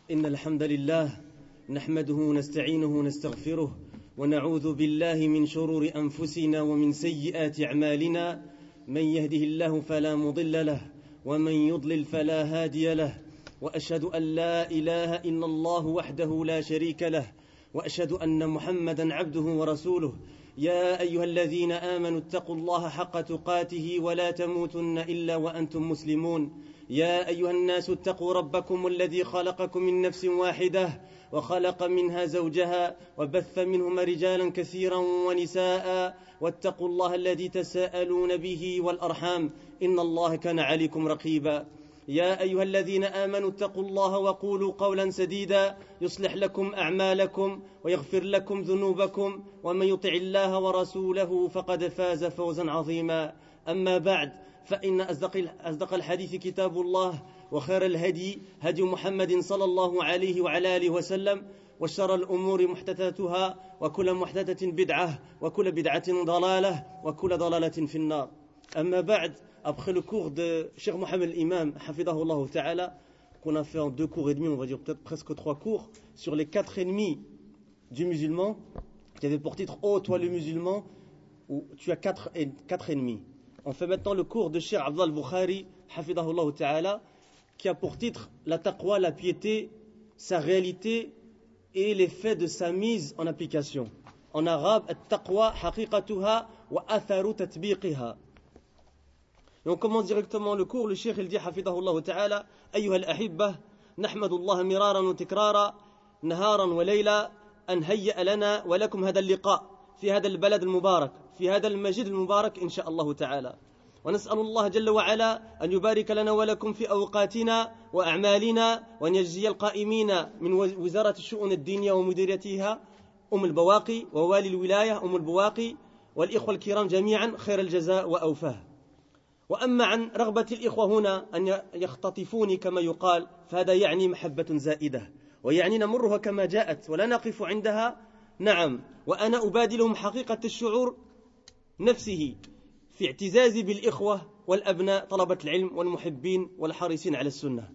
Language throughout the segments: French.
إن الحمد لله نحمده ونستعينه ونستغفره ونعوذ بالله من شرور أنفسنا ومن سيئات أعمالنا من يهده الله فلا مضل له ومن يضلل فلا هادي له وأشهد أن لا إله إلا الله وحده لا شريك له وأشهد أن محمدا عبده ورسوله يا أيها الذين آمنوا اتقوا الله حق تقاته ولا تموتن إلا وأنتم مسلمون يا أيها الناس اتقوا ربكم الذي خلقكم من نفس واحدة وخلق منها زوجها وبث منهما رجالا كثيرا ونساء واتقوا الله الذي تساءلون به والأرحام إن الله كان عليكم رقيبا يا أيها الذين آمنوا اتقوا الله وقولوا قولا سديدا يصلح لكم أعمالكم ويغفر لكم ذنوبكم ومن يطع الله ورسوله فقد فاز فوزا عظيما أما بعد فإن أصدق الحديث كتاب الله وخير الهدي هدي محمد صلى الله عليه وعلى آله وسلم وشر الأمور محدثاتها وكل محدثة بدعة وكل بدعة ضلالة وكل ضلالة في النار أما بعد. Après le cours de Cheikh Mohamed Imam, Hafidahullah Ta'ala, qu'on a fait en 2 cours et demi, on va dire peut-être presque 3 cours, sur les 4 ennemis du musulman, qui avait pour titre « Oh, toi le musulman », où tu as 4 ennemis. On fait maintenant le cours de Cheikh Abdullah al-Bukhari, Hafidahullah Ta'ala, qui a pour titre « La taqwa, la piété, sa réalité et l'effet de sa mise en application ». En arabe, « At-taqwa, haqiqatuha wa atharu tatbiqiha ». Et on commence directement le cours. Le cheikh il dit حفظه تعالى أيها الأحبة نحمد الله مرارا وتكرارا نهارا وليلا أن هيأ لنا ولكم هذا اللقاء في هذا البلد المبارك في هذا المسجد المبارك إن شاء الله تعالى ونسأل الله جل وعلا أن يبارك لنا ولكم في أوقاتنا وأعمالنا وأن يجزي القائمين من وزارة الشؤون الدينية ومديريتها البواقي ووالي الولاية البواقي والإخوة الكرام جميعا خير الجزاء وأوفاه. وأما عن رغبة الإخوة هنا أن يختطفوني كما يقال فهذا يعني محبة زائدة ويعني نمرها كما جاءت ولا نقف عندها. نعم وأنا أبادلهم حقيقة الشعور نفسه في اعتزازي بالإخوة والأبناء طلبة العلم والمحبين والحريصين على السنة.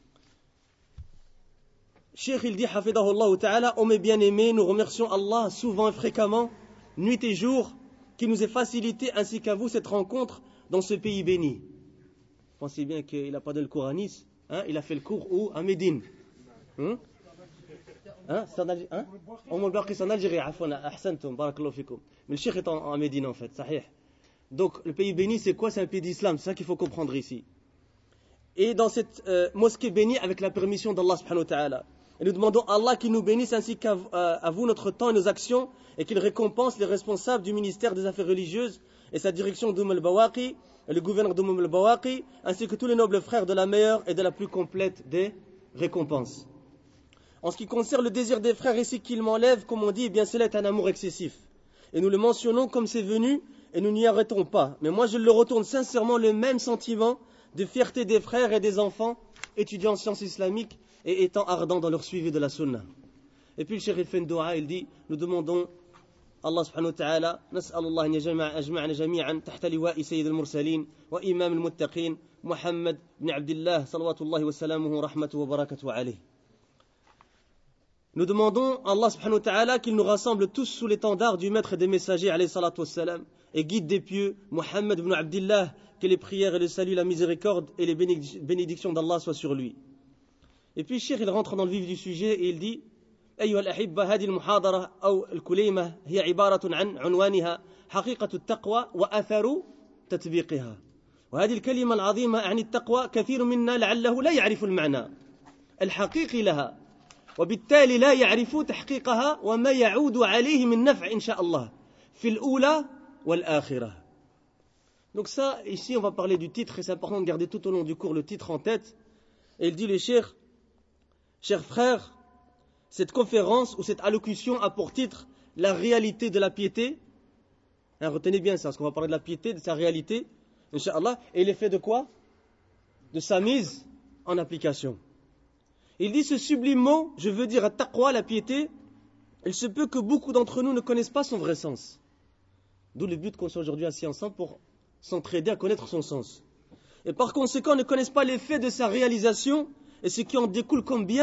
Cheikh il dit حفظه تعالى ô mes bien-aimés, nous remercions Allah souvent et fréquemment, nuit et jour, qui nous ait facilité ainsi qu'à vous cette rencontre dans ce pays béni. Pensez bien qu'il n'a pas donné le cours à Nice, hein? Il a fait le cours où? À Médine. Hein? C'est en Algérie, ahsantum, barakallahu fikum. Mais le cheikh est en Médine en fait, sahih. Donc le pays béni c'est quoi? C'est un pays d'islam, c'est ça qu'il faut comprendre ici. Et dans cette mosquée bénie avec la permission d'Allah subhanahu wa ta'ala. Et nous demandons à Allah qu'il nous bénisse ainsi qu'à vous notre temps et nos actions et qu'il récompense les responsables du ministère des Affaires religieuses et sa direction al-Bawaqi, et le gouverneur al-Bawaqi, ainsi que tous les nobles frères de la meilleure et de la plus complète des récompenses. En ce qui concerne le désir des frères ici qu'il m'enlève, comme on dit, eh bien cela est un amour excessif. Et nous le mentionnons comme c'est venu et nous n'y arrêtons pas. Mais moi je le retourne sincèrement le même sentiment de fierté des frères et des enfants étudiants en sciences islamiques et étant ardents dans leur suivi de la sunna. Et puis le cheikh il fait une dua, il dit, nous demandons Allah subhanahu wa ta'ala, نسأل الله أن يجمعنا جميعا تحت لواء سيد المرسلين وإمام المتقين محمد بن عبد الله صلوات الله وسلامه رحمته وبركاته عليه. Nous demandons à Allah subhanahu wa ta'ala qu'il nous rassemble tous sous l'étendard du maître des messagers alayhi salatu wassalam et guide des pieux Muhammad ibn Abdillah, que les prières et le salut, la miséricorde et les bénédictions d'Allah soient sur lui. Et puis Cheikh il rentre dans le vif du sujet et il dit أيها الأحبة هذه المحاضرة أو الكليمة هي عبارة عن عنوانها حقيقة التقوى وأثر تطبيقها. وهذه الكلمة العظيمة عن التقوى كثير منا لعله لا يعرف المعنى الحقيقي لها وبالتالي لا يعرف تحقيقها وما يعود عليه من نفع إن شاء الله في الأولى والآخرة. Donc ça, ici on va parler du titre et c'est important de garder tout au long du cours le titre en tête. Et il dit le cheikh, chers frères, cette conférence ou cette allocution a pour titre la réalité de la piété. Hein, retenez bien ça, parce qu'on va parler de la piété, de sa réalité, Inch'Allah. Et l'effet de quoi? De sa mise en application. Il dit ce sublime mot, je veux dire à taqwa, la piété, il se peut que beaucoup d'entre nous ne connaissent pas son vrai sens. D'où le but qu'on soit aujourd'hui assis ensemble pour s'entraider à connaître son sens. Et par conséquent, ne connaissent pas l'effet de sa réalisation et ce qui en découle comme bien,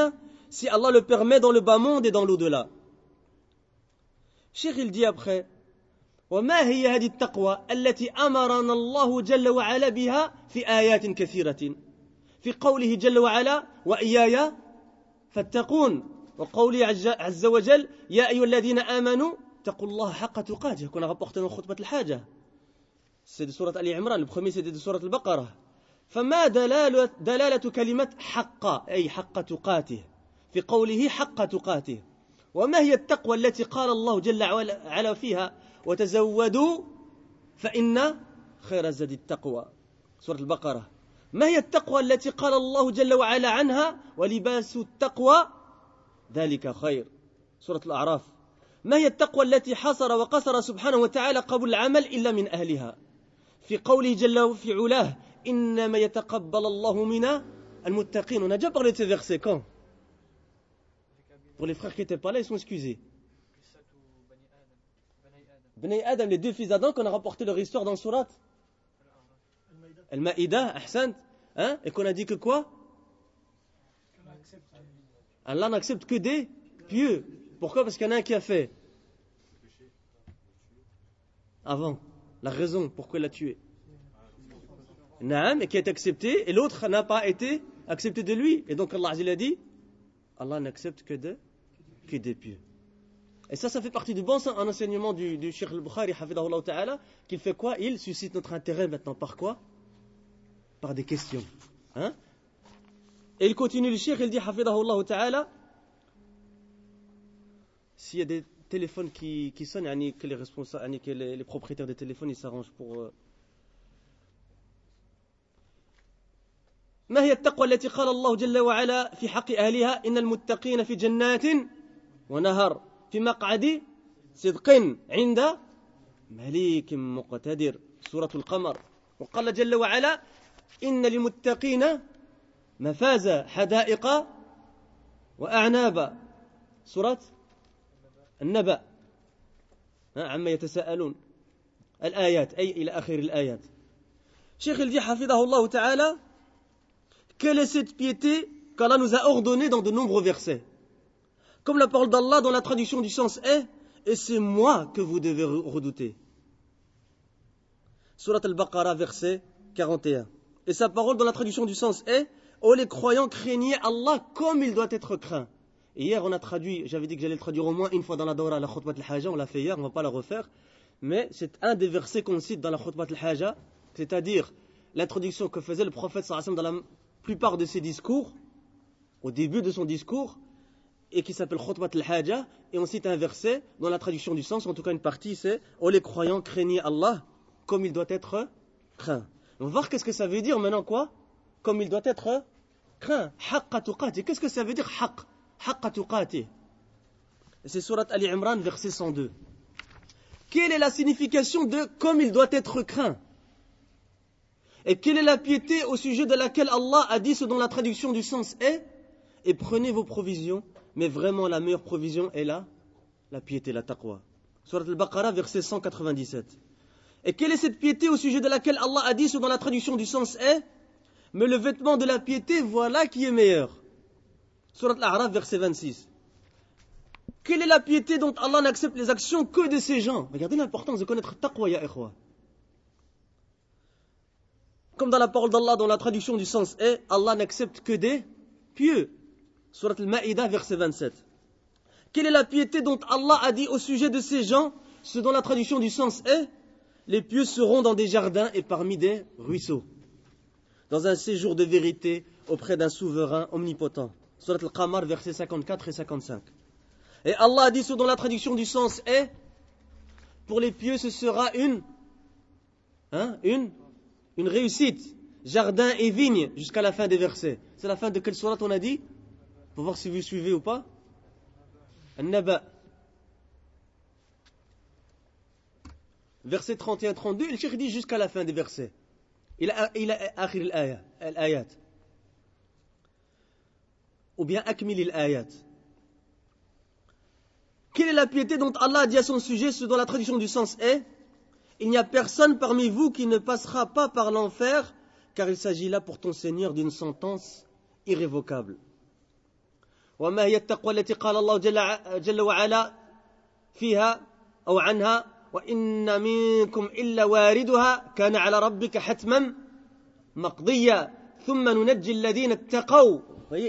si Allah le permet dans le bas monde et dans l'au-delà. Cheikh il dit après وما هي هذه التقوى التي أمرنا الله جل وعلا بها في آيات كثيرة في قوله جل وعلا وإياي فاتقون وقوله عز وجل يا أيها الذين آمنوا اتقوا الله حق تقاته qu'on a rapporté dans خطبة الحاجة c'est de sourate Ali Imran le premier c'était de sourate al-Baqarah فما دلالة كلمة حق أي حق تقاته في قوله حق تقاته وما هي التقوى التي قال الله جل وعلا فيها وتزودوا فإن خير الزاد التقوى سورة البقرة ما هي التقوى التي قال الله جل وعلا عنها ولباس التقوى ذلك خير سورة الأعراف ما هي التقوى التي حصر وقصر سبحانه وتعالى قبول العمل إلا من أهلها في قوله جل في علاه إنما يتقبل الله من المتقين on a déjà parlé de ces versets quand pour les frères qui n'étaient pas là ils sont excusés Bnei Adam, les deux fils d'Adam qu'on a rapporté leur histoire dans le surat Al-Ma'ida, Ahsant, hein, et qu'on a dit que quoi Allah n'accepte que des pieux. Pourquoi? Parce qu'il y en a un qui a fait avant. La raison pourquoi il l'a tué. Naam, et qui a été accepté, et l'autre n'a pas été accepté de lui. Et donc Allah a dit Allah n'accepte que des pieux. Et ça fait partie du bon enseignement du Cheikh al-Bukhari, hafidahullah ta'ala, qu'il fait quoi? Il suscite notre intérêt maintenant par quoi? Par des questions. Hein? Et il continue, le Cheikh, il dit, hafidahullah ta'ala, s'il y a des téléphones qui sonnent, que les responsables, que les propriétaires des téléphones, ils s'arrangent pour... ما هي التقوى التي قال الله جل وعلا في حق أهلها إن المتقين في جنات ونهر في مقعد صدق عند مليك مقتدر سورة القمر وقال جل وعلا إن للمتقين مفازا حدائق وأعنابا سورة النبأ عما يتساءلون الآيات أي إلى آخر الآيات شيخ الدي حفظه الله تعالى quelle est cette piété qu'Allah nous a ordonnée dans de nombreux versets comme la parole d'Allah dans la traduction du sens est et c'est moi que vous devez redouter Surat al-Baqarah verset 41 et sa parole dans la traduction du sens est ô les croyants craignez Allah comme il doit être craint et hier on a traduit j'avais dit que j'allais le traduire au moins une fois dans la Dawra la Khutbat al-Haja on l'a fait hier on ne va pas la refaire mais c'est un des versets qu'on cite dans la Khutbat al-Haja c'est-à-dire l'introduction que faisait le prophète sallallahu alayhi wa sallam dans la plupart de ses discours au début de son discours et qui s'appelle Khutbat al-Haja et on cite un verset dans la traduction du sens en tout cas une partie c'est ô les croyants craignez Allah comme il doit être craint on va voir qu'est-ce que ça veut dire maintenant quoi comme il doit être craint haqqa tuqati qu'est-ce que ça veut dire haqqa tuqati et c'est surat Ali Imran verset 102 quelle est la signification de comme il doit être craint et quelle est la piété au sujet de laquelle Allah a dit ce dont la traduction du sens est et prenez vos provisions mais vraiment la meilleure provision est la piété, la taqwa. Surat al-Baqarah, verset 197. Et quelle est cette piété au sujet de laquelle Allah a dit ce dont la traduction du sens est mais le vêtement de la piété, voilà qui est meilleur. Surat al-A'raf, verset 26. Quelle est la piété dont Allah n'accepte les actions que de ces gens? Regardez l'importance de connaître taqwa, ya ikhwa. Comme dans la parole d'Allah, dont la traduction du sens est Allah n'accepte que des pieux. Surat al-Ma'ida, verset 27. Quelle est la piété dont Allah a dit au sujet de ces gens, ce dont la traduction du sens est les pieux seront dans des jardins et parmi des ruisseaux, dans un séjour de vérité auprès d'un souverain omnipotent. Surat al-Qamar, versets 54 et 55. Et Allah a dit ce dont la traduction du sens est pour les pieux ce sera une réussite, jardin et vigne jusqu'à la fin des versets. C'est la fin de quelle sourate on a dit? Pour voir si vous suivez ou pas. An-Naba. Verset 31-32, le cheikh dit jusqu'à la fin des versets. Il a akhir al-ayat. Ou bien akmil al-ayat. Quelle est la piété dont Allah a dit à son sujet, ce dont la traduction du sens est il n'y a personne parmi vous qui ne passera pas par l'enfer, car il s'agit là pour ton Seigneur d'une sentence irrévocable. وما هي التقوى التي قال الله جل وعلا فيها أو عنها وإن منكم إلا واردها كان على ربك حتما مقضيا ثم ننجي الذين اتقوا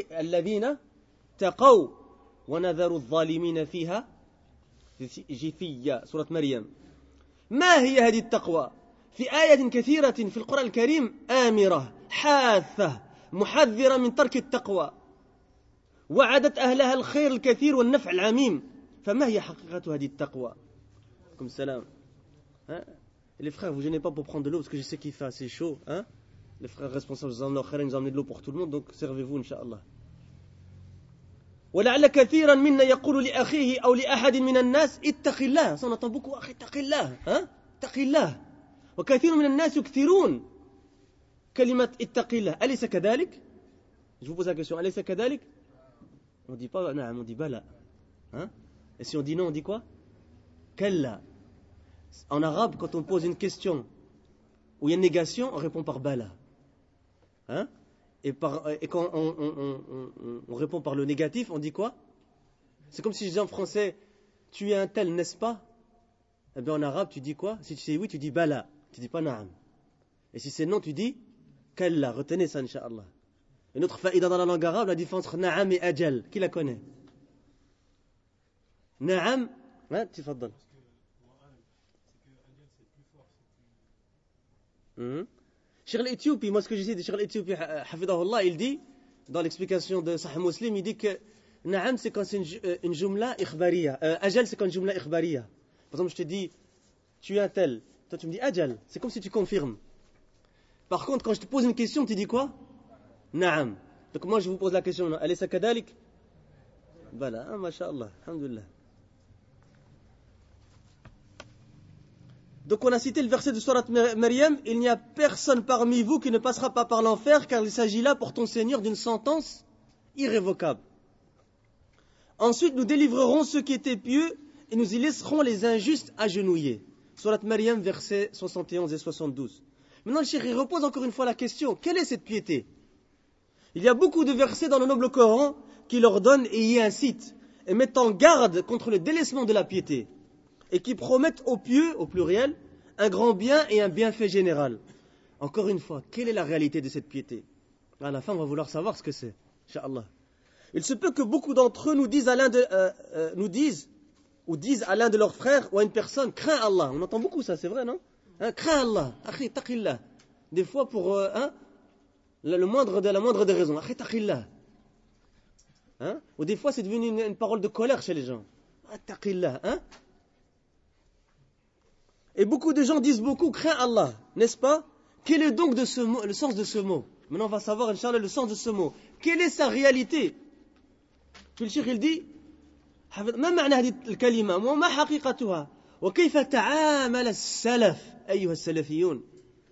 ونذر الظالمين فيها جثيا. سورة مريم. ما هي هذه التقوى؟ في آية كثيرة في القرآن الكريم آمرة حاثة محذرة من ترك التقوى، وعدت أهلها الخير الكثير والنفع العميم. فما هي حقيقة هذه التقوى؟ Comme salam. Hein? Les frères, vous gênez pas pour prendre de l'eau parce que je sais qu'il fait assez chaud. Hein? Les frères responsables nous ont emmené de l'eau pour tout le monde, donc servez-vous, Inch'Allah. ولعل كثيرا منا يقول لأخيه أو لأحد من الناس اتق الله. Ça on entend beaucoup, أخي اتق الله. Hein? اتق الله. وكثير من الناس يكثرون كلمة اتق الله. أليس كذلك؟ Je vous pose la question. أليس كذلك؟ On dit pas نعم, on dit bala. Hein? Et si on dit non, on dit quoi? Kalla. En arabe, quand on pose une question où il y a une négation, on répond par bala. Hein? Et quand on répond par le négatif, on dit quoi? C'est comme si je disais en français, tu es un tel, n'est-ce pas? Eh bien en arabe, tu dis quoi? Si tu sais oui, tu dis bala. Tu dis pas na'am. Et si c'est non, tu dis kalla. Retenez ça, Inch'Allah. Une autre faïda dans la langue arabe, la différence entre na'am et ajal. Qui la connaît? Na'am. Hein? Tfaddal. Cheikh l'Éthiopie, moi ce que je sais de Cheikh l'Éthiopie, hafidahullah, il dit, dans l'explication de Sahih Muslim, il dit que Na'am c'est quand c'est une jumla ikhbariya, Ajal c'est quand une jumla ikhbariya. Par exemple, je te dis, tu es un tel, toi tu me dis Ajal, c'est comme si tu confirmes. Par contre, quand je te pose une question, tu dis quoi? Na'am. Donc moi je vous pose la question, Alaysa kadalik? Voilà, masha'Allah, alhamdulillah. Donc on a cité le verset de Surat Maryam, il n'y a personne parmi vous qui ne passera pas par l'enfer, car il s'agit là pour ton Seigneur d'une sentence irrévocable. Ensuite nous délivrerons ceux qui étaient pieux et nous y laisserons les injustes agenouillés. Surat Maryam, versets 71 et 72. Maintenant le cheikh il repose encore une fois la question, quelle est cette piété? Il y a beaucoup de versets dans le noble Coran qui l'ordonnent et y incitent, et mettent en garde contre le délaissement de la piété, et qui promettent aux pieux, au pluriel, un grand bien et un bienfait général. Encore une fois, quelle est la réalité de cette piété? À la fin, on va vouloir savoir ce que c'est, Inch'Allah. Il se peut que beaucoup d'entre eux nous disent à l'un de leurs frères ou à une personne, crains Allah. On entend beaucoup ça, c'est vrai, non? Hein, crains Allah, akhi taqillah. Des fois pour la moindre des raisons, akhi taqillah. Hein? Ou des fois c'est devenu une parole de colère chez les gens. Taqillah, hein? Et beaucoup de gens disent beaucoup, crains Allah, n'est-ce pas? Quel est donc le sens de ce mot? Maintenant on va savoir, Inch'Allah, le sens de ce mot. Quelle est sa réalité? Puis le cheikh il dit, ما معنى هذه الكلمة وما حقيقتها وكيف تعامل السلف أيها السلفيون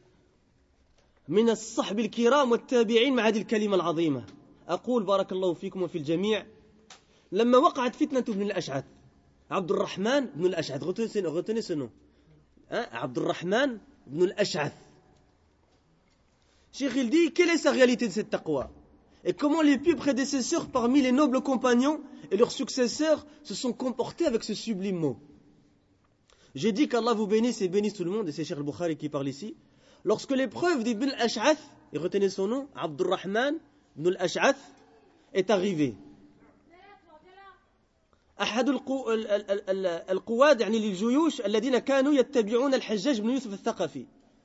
من الصحب الكرام والتابعين مع هذه الكلمة العظيمة. أقول بارك الله فيكم وفي الجميع لما وقعت فتنة ابن الأشعث عبد الرحمن بن الأشعث retenez ce nom عبد الرحمن بن الأشعث. Cheikh il dit quelle est sa réalité de cette taqwa et comment les pieux prédécesseurs parmi les nobles compagnons et leurs successeurs se sont comportés avec ce sublime mot. J'ai dit qu'Allah vous bénisse et bénisse tout le monde, et c'est Cheikh al-Bukhari qui parle ici. Lorsque l'épreuve d'Ibn al-Ash'ath, et retenez son nom, Abdurrahman ibn al-Ash'ath, est arrivée. أحد القواد يعني للجيوش الذين كانوا يتبعون الحجاج بن يوسف الثقفي.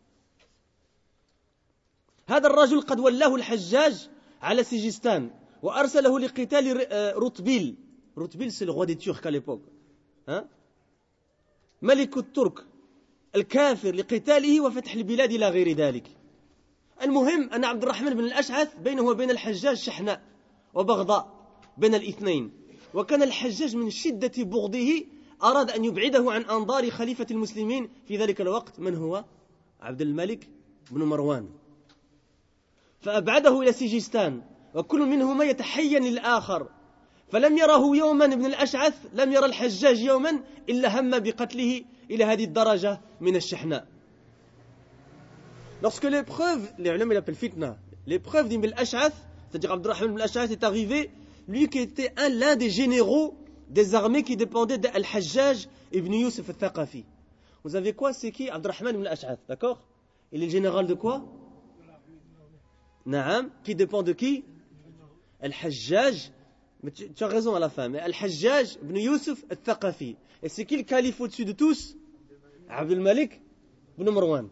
هذا الرجل قد ولاه الحجاج على سجستان وأرسله لقتال رطبيل. رطبيل c'est le roi des Turcs à l'époque. Hein? ملك الترك الكافر لقتاله وفتح البلاد إلى غير ذلك. المهم أن عبد الرحمن بن الأشعث بينه وبين الحجاج شحناء وبغضاء بين الاثنين. وكان الحجاج من شدة بغضه أراد أن يبعده عن أنظار خليفة المسلمين في ذلك الوقت من هو؟ عبد الملك بن مروان. فأبعده إلى سجستان وكل منهما يتحين للآخر. فلم يره يوما ابن الأشعث لم يرى الحجاج يوما إلا هم بقتله إلى هذه الدرجة من الشحناء. Lorsque l'épreuve, les ulama l'appellent fitna, l'épreuve d'Ibn al-Ash'ath, c'est-à-dire Abdurrahman ibn al-Ash'ath est arrivée, lui qui était l'un des généraux des armées qui dépendaient d'Al-Hajjaj ibn Yusuf al-Thaqafi. Vous savez quoi? C'est qui? Abdurrahman ibn al-Ash'ath, d'accord? Il est le général de quoi? Naam, qui dépend de qui? Al-Hajjaj, mais tu as raison à la fin, mais Al-Hajjaj ibn Yusuf al-Thaqafi. Et c'est qui le calife au-dessus de tous? Abdul Malik ibn Marwan.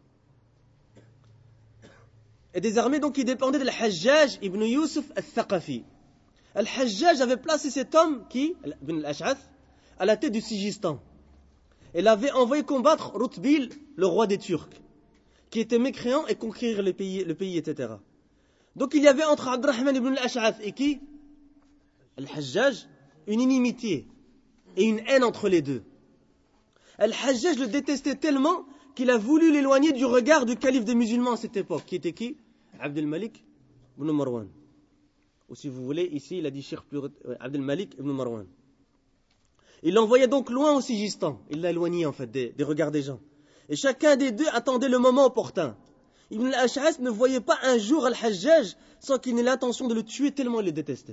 Et des armées donc qui dépendaient de Al-Hajjaj ibn Yusuf al-Thaqafi. Al-Hajjaj avait placé cet homme, qui, ibn al-Ash'ath, à la tête du Sigistan. Il avait envoyé combattre Rutbil, le roi des Turcs, qui était mécréant et conquérir le pays, etc. Donc il y avait entre Abdurrahman ibn al-Ash'ath et qui? Al-Hajjaj, une inimitié et une haine entre les deux. Al-Hajjaj le détestait tellement qu'il a voulu l'éloigner du regard du calife des musulmans à cette époque, qui était qui? Abdul Malik ibn Marwan. Ou si vous voulez, ici il a dit Cheikh Abdul Malik ibn Marwan. Il l'envoyait donc loin au Sigistan. Il l'a éloigné en fait des regards des gens. Et chacun des deux attendait le moment opportun. Ibn al-Ash'ath ne voyait pas un jour Al-Hajjaj sans qu'il n'ait l'intention de le tuer tellement il le détestait.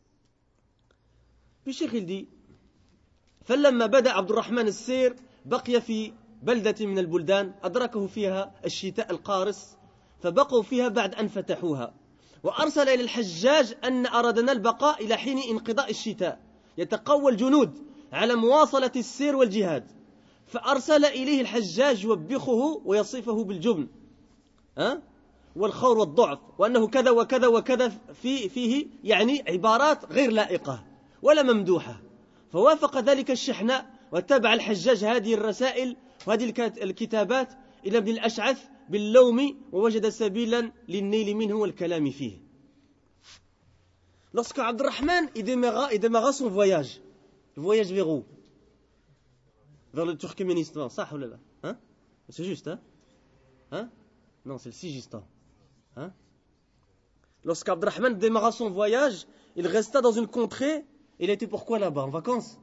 Puis Cheikh il dit فلما بدأ عبد الرحمن السير بقي في بلدة من البلدان أدركه فيها الشتاء القارس فبقوا فيها بعد أن فتحوها وأرسل إلى الحجاج أن أردنا البقاء إلى حين انقضاء الشتاء يتقوى الجنود على مواصلة السير والجهاد فأرسل إليه الحجاج يوبخه ويصفه بالجبن والخور والضعف وأنه كذا وكذا وكذا فيه يعني عبارات غير لائقة ولا ممدوحة فوافق ذلك الشحناء وتبع الحجاج هذه الرسائل وهذه الكتابات إلى ابن الأشعث باللوم ووجد سبيلا للنيل منه والكلام فيه. Lorsque Abdurrahman il démarra son voyage, le voyage vers où? Vers le Turkménistan, ça ou là? Hein? C'est juste, hein? Non, c'est le Sigistan. Hein? Lorsque Abdurrahman démarra son voyage, il resta dans une contrée. Il était pourquoi là-bas? En vacances?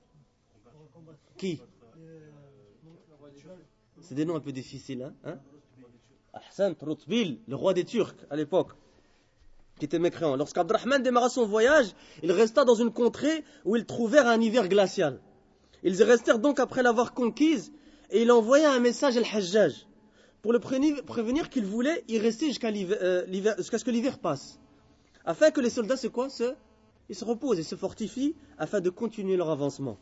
Qui? C'est des noms un peu difficiles, hein? Ahsan, Rutbil, le roi des Turcs à l'époque, qui était mécréant. Lorsqu'Abdurrahman démarra son voyage, il resta dans une contrée où ils trouvèrent un hiver glacial. Ils restèrent donc après l'avoir conquise et il envoya un message à Al-Hajjaj pour le prévenir qu'il voulait y rester jusqu'à ce que l'hiver passe, afin que les soldats ils se reposent et se fortifient afin de continuer leur avancement.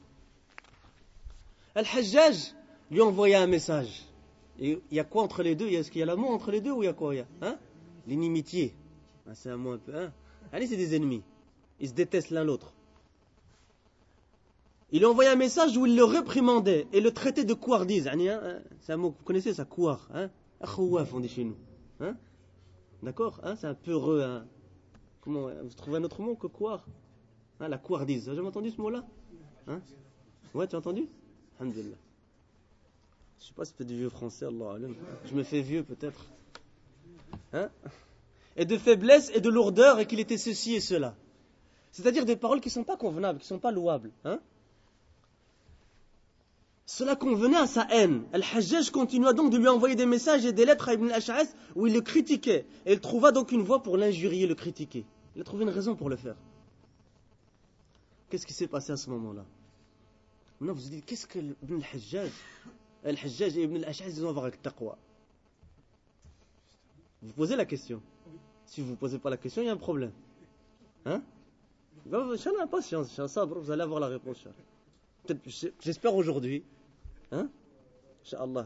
Al-Hajjaj lui envoya un message. Et il y a quoi entre les deux? Est-ce qu'il y a l'amour entre les deux ou il y a quoi? L'inimitié. C'est un mot un peu. Allez, c'est des ennemis. Ils se détestent l'un l'autre. Il lui envoya un message où il le réprimandait et le traitait de couardise. C'est un mot que vous connaissez, ça, couard. Akhouaf, on dit chez nous. D'accord? C'est un peu heureux. Comment vous trouvez un autre mot que couard? La couardise. Vous avez jamais entendu ce mot-là? Ouais, tu as entendu? Alhamdulillah. Je ne sais pas si c'est du vieux français, Allah alam. Je me fais vieux peut-être. Et de faiblesse et de lourdeur et qu'il était ceci et cela. C'est-à-dire des paroles qui ne sont pas convenables, qui ne sont pas louables. Cela convenait à sa haine. Al-Hajjaj continua donc de lui envoyer des messages et des lettres à Ibn al-Ash'ath où il le critiquait. Et il trouva donc une voie pour l'injurier, le critiquer. Il a trouvé une raison pour le faire. Qu'est-ce qui s'est passé à ce moment-là? Maintenant vous vous dites, qu'est-ce que Ibn al-Hajjaj et Ibn al-Ash'ath ils ont à voir avec le taqwa? Vous posez la question. Si vous ne posez pas la question, il y a un problème. Inch'Allah, patience, Inch'Allah, vous allez avoir la réponse. Peut-être, j'espère aujourd'hui. Inch'Allah.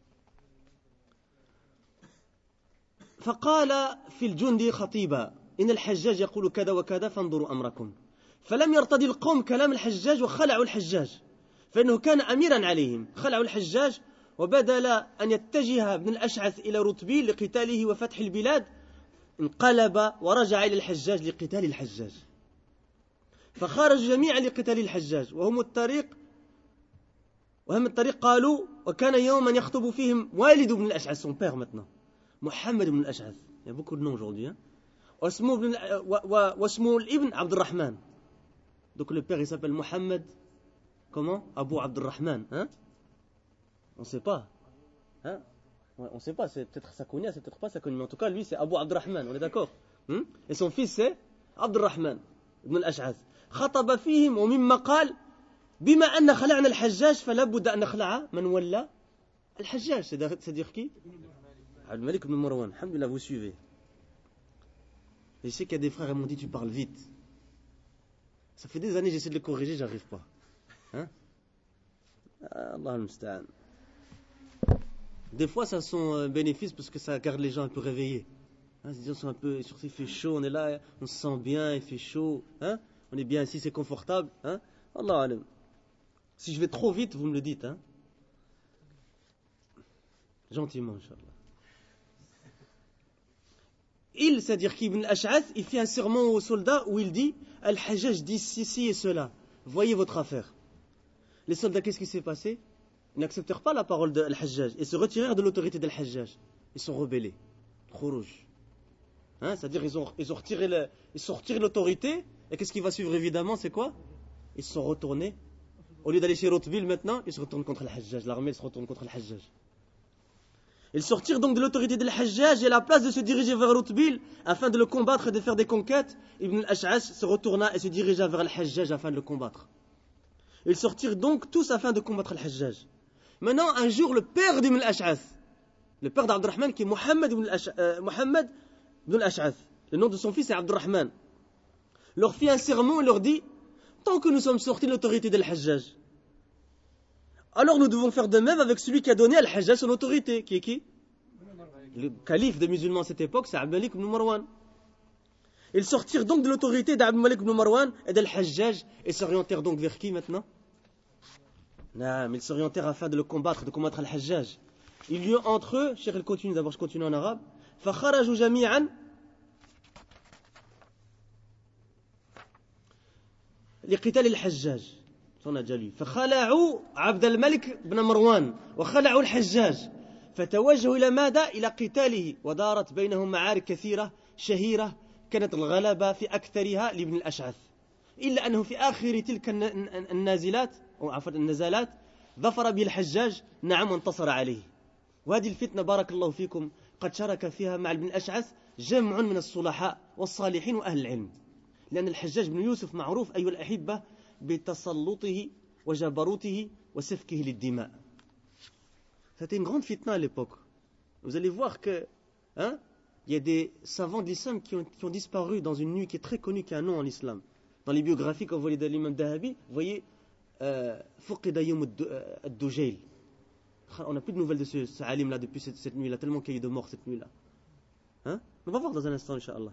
فقال في الجند خطيبا إن الحجاج يقول كذا وكذا فانظروا أمركم فلم يرتضي القوم كلام الحجاج وخلعوا الحجاج فإنه كان أميرا عليهم خلعوا الحجاج وبدل أن يتجه ابن الأشعث إلى رتبيل لقتاله وفتح البلاد انقلب ورجع إلى الحجاج لقتال الحجاج فخرج جميعا لقتال الحجاج وهم الطريق قالوا وكان يوما يخطب فيهم والد بن الأشعث son père maintenant محمد بن الأشعث il y a beaucoup de noms aujourd'hui واسمه الابن عبد الرحمن donc le père il s'appelle Mohammed comment Abu Abdurrahman on sait pas on sait pas, c'est peut-être ça connaît, c'est peut-être pas ça connaît, mais en tout cas lui c'est Abu Abdurrahman, on est d'accord et son fils c'est Abdurrahman. بن الأشعث خطب فيهم ومما قال بما أن خلعنا الحجاج فلا بد أن نخلع من ولى الحجاج. C'est-à-dire qui? Abd Malik ibn Marwan. Alhamdulillah, vous suivez. Et je sais qu'il y a des frères qui m'ont dit tu parles vite. Ça fait des années j'essaie de le corriger, j'arrive pas. Hein? Allah al-Musta'an. Des fois ça a son bénéfice parce que ça garde les gens un peu réveillés. Hein, les gens sont un peu, surtout il fait chaud, on est là, on se sent bien, il fait chaud. Hein? On est bien ici, c'est confortable. Hein? Allah alam. Si je vais trop vite, vous me le dites. Hein? Gentiment, Inch'Allah. C'est-à-dire qu'Ibn al-Ash'ath, il fait un sermon aux soldats où il dit Al-Hajjaj dit ceci et cela. Voyez votre affaire. Les soldats, qu'est-ce qui s'est passé? Ils n'acceptèrent pas la parole de Al-Hajjaj et se retirèrent de l'autorité d'Al-Hajjaj. Ils sont rebellés. Khuruj. Hein? C'est-à-dire ils ont retiré l'autorité et qu'est-ce qui va suivre évidemment? C'est quoi? Ils se sont retournés. Au lieu d'aller chez Rotbil maintenant, ils se retournent contre Al-Hajjaj. L'armée se retourne contre Al-Hajjaj. Ils sortirent donc de l'autorité de Al-Hajjaj et à la place de se diriger vers Rutbil afin de le combattre et de faire des conquêtes, Ibn al-Ash'ath se retourna et se dirigea vers Al-Hajjaj afin de le combattre. Ils sortirent donc tous afin de combattre Al-Hajjaj. Maintenant, un jour, le père d'Ibn al-Ash'ath, le père d'Abdurrahman qui est Mohammed ibn al-Ash'ath, le nom de son fils est Abdurrahman, leur fit un sermon et leur dit tant que nous sommes sortis de l'autorité d'Al-Hajjaj, alors nous devons faire de même avec celui qui a donné à Al-Hajjaj son autorité. Qui est qui? Le calife des musulmans à cette époque, c'est Abd Malik ibn Marwan. Ils sortirent donc de l'autorité d'Abd Malik ibn Marwan et d'Al-Hajjaj et s'orientèrent donc vers qui maintenant? Ils s'orientèrent afin de le combattre, de combattre Al-Hajjaj. Il y eut entre eux, Cheikh il continue, d'abord je continue en arabe, فَخَرَجُوا جَمِيعًا لقتال الحجاج. On a déjà lu. فخلعوا عبد الملك بن مروان وخلعوا الحجاج فتوجهوا إلى ماذا؟ إلى قتاله ودارت بينهم معارك كثيرة شهيرة كانت الغلبة في أكثرها لابن الأشعث إلا أنه في آخر تلك النازلات أو عفوا النزالات ظفر به الحجاج نعم وانتصر عليه. وهذه الفتنة بارك الله فيكم قد شارك فيها مع ابن الأشعث جمع من الصلحاء والصالحين وأهل العلم لأن الحجاج بن يوسف معروف أيها الأحبة بتسلطه وجبروته وسفكه للدماء. C'était une grande fitna à l'époque. Vous allez voir que il y a des savants de l'islam qui ont disparu dans une nuit qui est très connue, qui a un nom en islam. Dans les biographies qu'on voit de l'imam Dahabi, vous voyez Fuqida Yawm ad-Dujail. On n'a plus de nouvelles de ce alim là depuis cette nuit là, tellement qu'il y a eu de morts cette nuit là. On va voir dans un instant, Inch'Allah.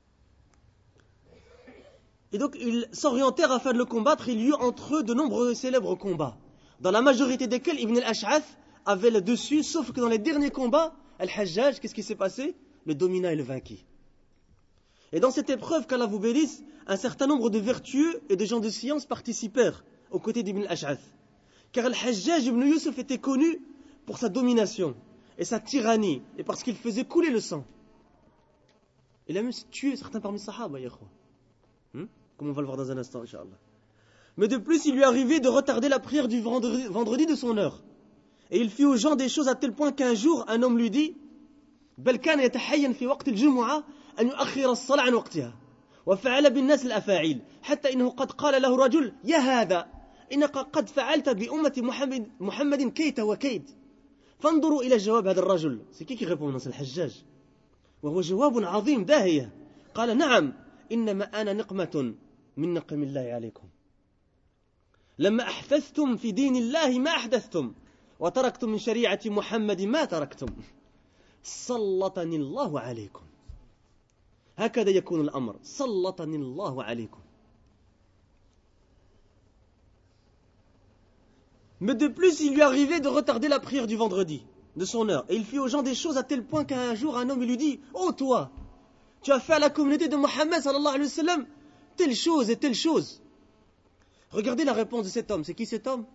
Et donc ils s'orientèrent afin de le combattre. Il y eut entre eux de nombreux célèbres combats, dans la majorité desquels Ibn al-Ash'ath avait le dessus, sauf que dans les derniers combats, Al-Hajjaj, qu'est-ce qui s'est passé? Le domina et le vainquit. Et dans cette épreuve, qu'Allah vous bénisse, un certain nombre de vertueux et de gens de science participèrent aux côtés d'Ibn al-Ash'ath. Car Al-Hajjaj ibn Yusuf était connu pour sa domination et sa tyrannie, et parce qu'il faisait couler le sang. Il a même tué certains parmi les Sahaba, comme on va le voir dans un instant, Inch'Allah. Mais de plus, il lui arrivait de retarder la prière du vendredi de son heure. Et il fit aux gens des choses à tel point qu'un jour, un homme lui dit بل كان يتحين في وقت الجمعة أن يؤخر الصلاة عن وقتها وفعل بالناس الأفاعيل حتى إنه قد قال له رجل يا هذا إنك قد فعلت بأمة محمد كيت وكيد فانظروا إلى جواب هذا الرجل. C'est qui répond dans الحجاج وهو جواب عظيم داهية. قال نعم إنما أنا نقمة من نقم الله عليكم لما أحدثتم في دين الله ما أحدثتم وتركتم من شريعة محمد ما تركتم سلطني الله عليكم. هكذا يكون الأمر. سلطني الله عليكم. Mais de plus, il lui arrivait de retarder la prière du vendredi, de son heure. Et il fit aux gens des choses à tel point qu'un jour, un homme lui dit « Oh toi, tu as fait à la communauté de Mohammed sallallahu alayhi wa sallam telle chose et telle chose. » Regardez la réponse de cet homme. C'est qui cet homme?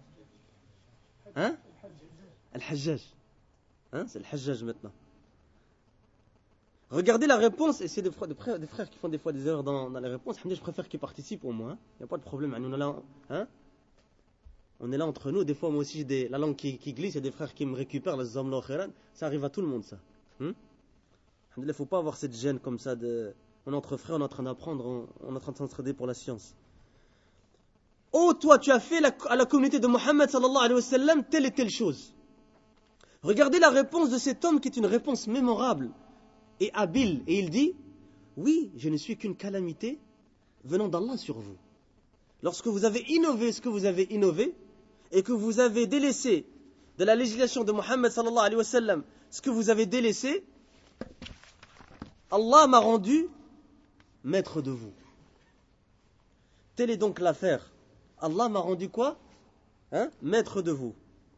Al-Hajjaj. C'est Al-Hajjaj maintenant. Regardez la réponse, et c'est des frères qui font des fois des erreurs dans les réponses. Je préfère qu'ils participent au moins. Il n'y a pas de problème. On est là entre nous. Des fois, moi aussi, j'ai la langue qui glisse. Il y a des frères qui me récupèrent. Ça arrive à tout le monde, ça. Il ne faut pas avoir cette gêne comme ça de On est entre frères, on est en train d'apprendre, on est en train de s'entraider pour la science. Oh, toi, tu as fait à la communauté de Mohammed sallallahu alayhi wa sallam telle et telle chose. Regardez la réponse de cet homme qui est une réponse mémorable et habile. Et il dit, oui, je ne suis qu'une calamité venant d'Allah sur vous. Lorsque vous avez innové ce que vous avez innové et que vous avez délaissé de la législation de Mohammed sallallahu alayhi wa sallam ce que vous avez délaissé, Allah m'a rendu maître de vous. Telle est donc l'affaire. Allah m'a rendu quoi? Maître de vous.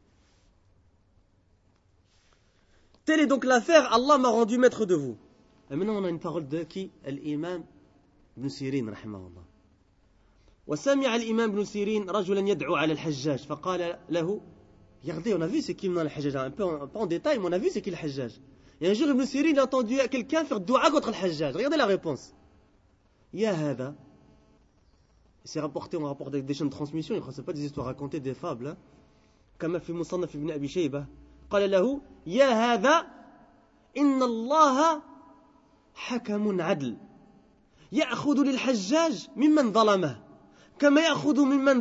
Telle est donc l'affaire, Allah m'a rendu maître de vous. Et maintenant on a une parole de qui? L'imam Ibn Sirin, rahimahullah. وسمع الإمام ابن سيرين رجلا يدعو على الحجاج فقال له regardez, on a vu c'est qui maintenant le Hajjaj, un peu en détail, mais on a vu c'est qui le Hajjaj. Et un jour Ibn Sirin a entendu quelqu'un faire dua contre le Hajjaj. Regardez la réponse. Ya hada. C'est rapporté, on rapporte avec des chaînes de transmission, ce n'est pas des histoires racontées, des fables. Comme في مصنف ابن أبي شيبة قال له يا هذا إن الله حكم عدل يأخذ للحجاج ممن ظلمه كما يأخذ ممن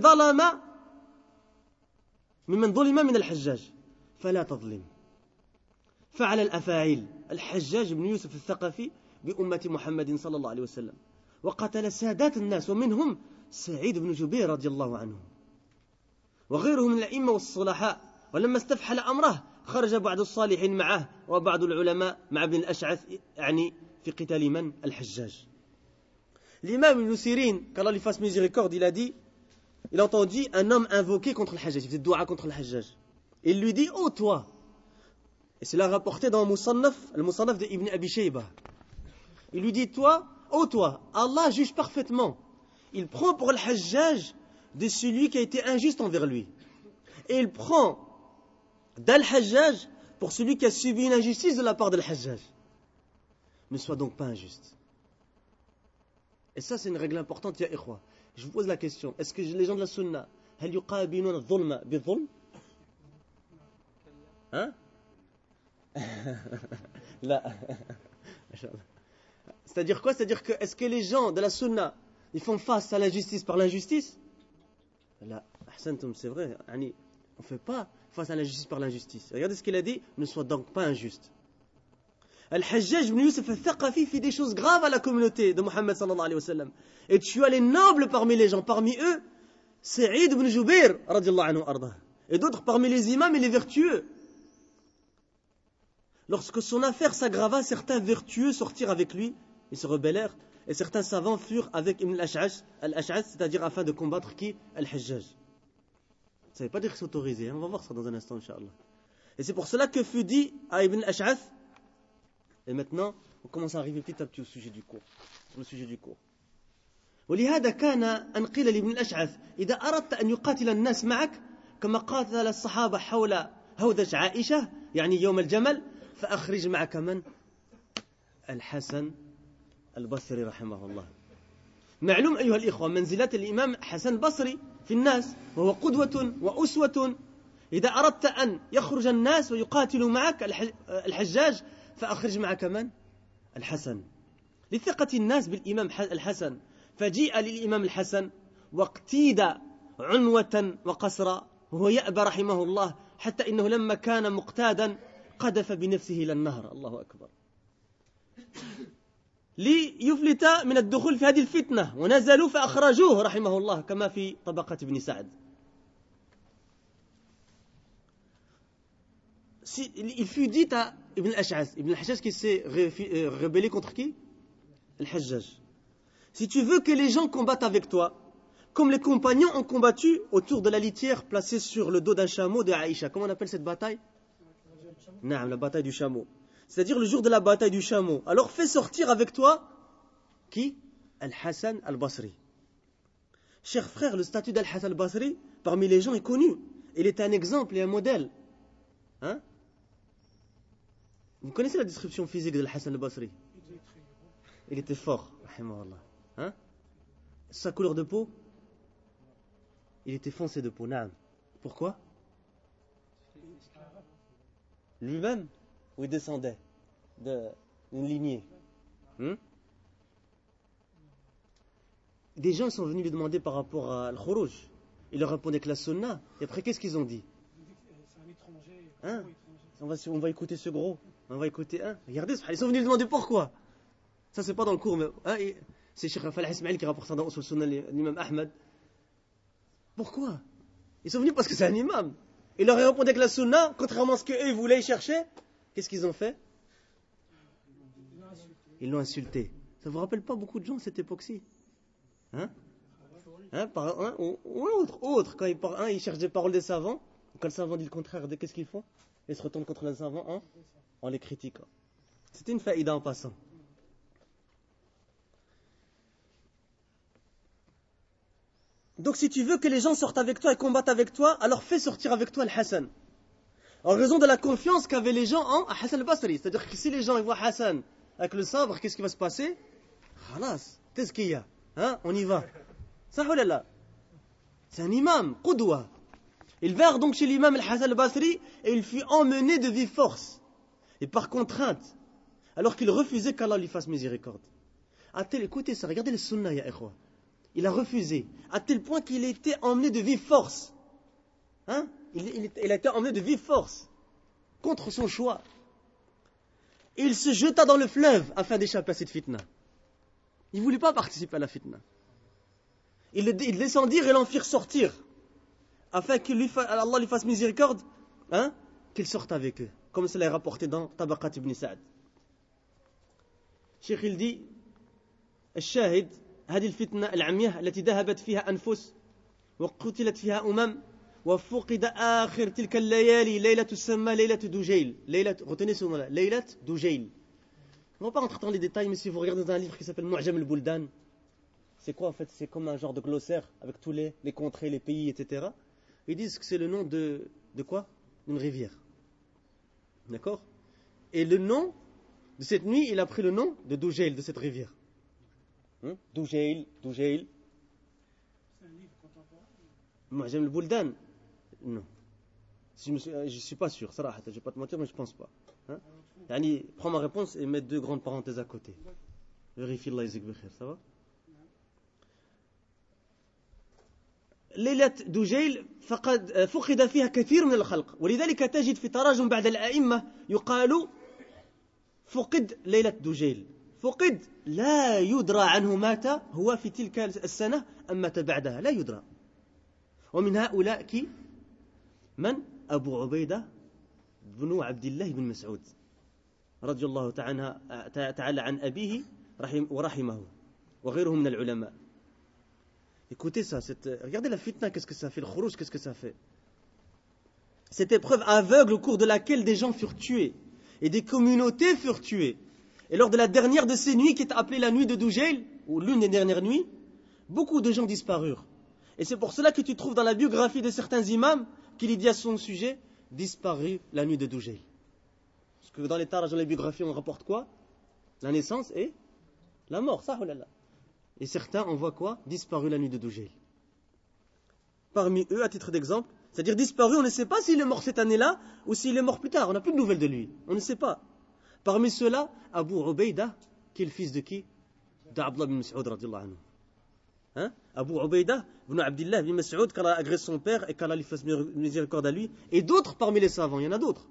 ظلم من الحجاج فلا تظلم فعل الأفاعيل الحجاج بن يوسف الثقفي بأمة محمد صلى الله عليه وسلم وقتل سادات الناس ومنهم سعيد بن جبير رضي الله عنه وغيره من الأئمة والصلحاء ولما استفحل أمره خرج بعض الصالحين معه وبعض العلماء مع ابن الأشعث يعني في قتال من الحجاج. L'imam Ibn Sirin, qu'Allah lui fasse miséricorde, il a dit, il a entendu un homme invoquer contre le Hajjaj, il faisait dua contre le Hajjaj. Et il lui dit, oh toi, et c'est là rapporté dans le Musannaf de Ibn Abi Shayba. Il lui dit, toi, oh toi, Allah juge parfaitement. Il prend pour le Hajjaj de celui qui a été injuste envers lui. Et il prend d'Al-Hajjaj pour celui qui a subi une injustice de la part de l'Hajjaj. Ne sois donc pas injuste. Et ça, c'est une règle importante, ya ikhwa. Je vous pose la question, est-ce que les gens de la sunna, هل يقابلون الظلم بالظلم؟ لا. C'est-à-dire quoi? C'est-à-dire que, est-ce que les gens de la sunna, ils font face à l'injustice par l'injustice? Là, c'est vrai, on ne fait pas face à l'injustice par l'injustice. Regardez ce qu'il a dit, ne sois donc pas injuste. Al-Hajjaj ibn Yusuf al-Thaqafi fait des choses graves à la communauté de Mohammed sallallahu alayhi wa sallam. Et tu as les nobles parmi les gens. Parmi eux, Sa'id ibn Jubair, radiallahu anhu ardah. Et d'autres parmi les imams et les vertueux. Lorsque son affaire s'aggrava, certains vertueux sortirent avec lui, ils se rebellèrent, et certains savants furent avec Ibn al-Ash'ath, c'est-à-dire afin de combattre qui? Al-Hajjaj. Ça ne veut pas dire que c'est autorisé, on va voir ça dans un instant, Inch'Allah. Et c'est pour cela que fut dit à Ibn al-Ash'ath. Et maintenant, on commence à arriver petit à petit au sujet du cours. Sur le sujet du cours. ولهذا كان أن قيل لابن الأشعث إذا أردت أن يقاتل الناس معك كما قاتل الصحابة حول هودج عائشة يعني يوم الجمل فأخرج معك من؟ الحسن البصري رحمه الله. معلوم أيها الإخوة منزلة الإمام حسن البصري في الناس وهو قدوة وأسوة. إذا أردت أن يخرج الناس ويقاتلوا معك الحجاج فأخرج معك من؟ الحسن. لثقة الناس بالإمام الحسن فجيء للإمام الحسن واقتيد عنوة وقسرا وهو يأبى رحمه الله حتى إنه لما كان مقتادا قذف بنفسه إلى النهر. الله أكبر. ليفلت من الدخول في هذه الفتنة ونزلوا فأخرجوه رحمه الله كما في طبقة ابن سعد. Il fut dit à Ibn al-Ash'ath, Ibn al-Hajjaj qui s'est rebellé contre qui? Al-Hajjaj. Si tu veux que les gens combattent avec toi, comme les compagnons ont combattu autour de la litière placée sur le dos d'un chameau de Aïcha. Comment on appelle cette bataille? Non, la bataille du chameau. C'est-à-dire le jour de la bataille du chameau. Alors fais sortir avec toi qui? Al-Hassan al-Basri. Chers frères, le statut d'Al-Hassan al-Basri parmi les gens est connu. Il est un exemple et un modèle. Vous connaissez la description physique d'Al-Hassan al-Basri? Il était fort, rahimahullah. Sa couleur de peau? Il était foncé de peau, naam. Pourquoi? Lui-même? Ou il descendait d'une lignée? des gens sont venus lui demander par rapport à Al-Khuruj. Il leur répondait que la sunna. Et après, qu'est-ce qu'ils ont dit? C'est un étranger. Hein? On va écouter ce gros. On va écouter un. Regardez, ils sont venus lui demander pourquoi. Ça, c'est pas dans le cours, mais c'est Cheikh Falah Ismail qui rapporte ça dans Usul Sunnah, l'imam Ahmad. Pourquoi? Ils sont venus parce que c'est un imam. Il leur répondait avec la sunna, contrairement à ce qu'eux voulaient chercher. Qu'est-ce qu'ils ont fait? Ils l'ont insulté. Ça vous rappelle pas beaucoup de gens à cette époque-ci? Par un ou autre. Quand ils cherchent des paroles des savants, quand le savant dit le contraire, qu'est-ce qu'ils font? Ils se retournent contre les savants en les critiquant. C'était une faïda en passant. Donc si tu veux que les gens sortent avec toi et combattent avec toi, alors fais sortir avec toi le Hassan. En raison de la confiance qu'avaient les gens en Hassan al-Basri. C'est-à-dire que si les gens ils voient Hassan avec le sabre, qu'est-ce qui va se passer? Khalas, tazkiya. On y va. Ça ou là? C'est un imam, qudwa. Ils vinrent donc chez l'imam al-Hassan al-Basri et il fut emmené de vive force. Et par contrainte. Alors qu'il refusait qu'Allah lui fasse miséricorde. Écoutez ça, regardez le sunnah, ya ikhwa. Il a refusé, à tel point qu'il était emmené de vive force. Il a été emmené de vive force, contre son choix. Et il se jeta dans le fleuve afin d'échapper à cette fitna. Il ne voulait pas participer à la fitna. Ils descendirent et l'en firent sortir, afin qu'Allah lui fasse miséricorde, qu'il sorte avec eux. Comme cela est rapporté dans Tabaqat ibn Sa'd. Cheikh il dit, الشاهد هذه الفتنة العمياء التي ذهبت فيها أنفس وقتلت فيها وفقد آخر تلك الليالي ليلة تسمى ليلة دوجيل. Retenez ce nom-là, ليلة دوجيل. On ne va pas rentrer dans les détails, mais si vous regardez dans un livre qui s'appelle Mu'jam al-Buldan, c'est quoi en fait? C'est comme un genre de glossaire avec tous les contrées, les pays, etc. Ils disent que c'est le nom de quoi? D'une rivière. D'accord? Et le nom de cette nuit, il a pris le nom de Doujail, de cette rivière. Doujail. C'est un livre contemporain? Mu'jam al-Buldan. Non. Je ne suis pas sûr, صراحة, je ne vais pas te mentir, mais je ne pense pas. Prends ma réponse et mets 2 grandes parenthèses à côté. Vérifie, Allah yajzik bi khair, ça va? ليلة دوجيل فقد فيها كثير من الخلق ولذلك تجد في تراجم بعد الأئمة يقال فقد ليلة دوجيل فقد لا يدرى عنه مات هو في تلك السنة أم مات بعدها لا يدرى ومن هؤلاء من أبو عبيدة بن عبد الله بن مسعود رضي الله تعالى عن أبيه ورحمه وغيره من العلماء. Écoutez ça, regardez la fitna, qu'est-ce que ça fait, le khuruj, qu'est-ce que ça fait. Cette épreuve aveugle au cours de laquelle des gens furent tués et des communautés furent tuées. Et lors de la dernière de ces nuits qui est appelée la nuit de Doujail, ou l'une des dernières nuits, beaucoup de gens disparurent. Et c'est pour cela que tu trouves dans la biographie de certains imams qu'il y dit à son sujet, disparu la nuit de Doujail. Parce que dans les tarajas, dans les biographies, on rapporte quoi? La naissance et la mort, ça ou là. Et certains, on voit quoi? Disparu la nuit de Doujail. Parmi eux, à titre d'exemple, c'est-à-dire disparu, on ne sait pas s'il est mort cette année-là ou s'il est mort plus tard. On n'a plus de nouvelles de lui. On ne sait pas. Parmi ceux-là, Abu Ubaida, qui est le fils de qui? D'Abdullah bin Mas'ud, radiyallahu anhu. Abu Ubaida bin Abdullah bin Mas'ud, qu'Allah a agressé son père et qu'Allah lui fasse miséricorde à lui. Et d'autres parmi les savants, il y en a d'autres.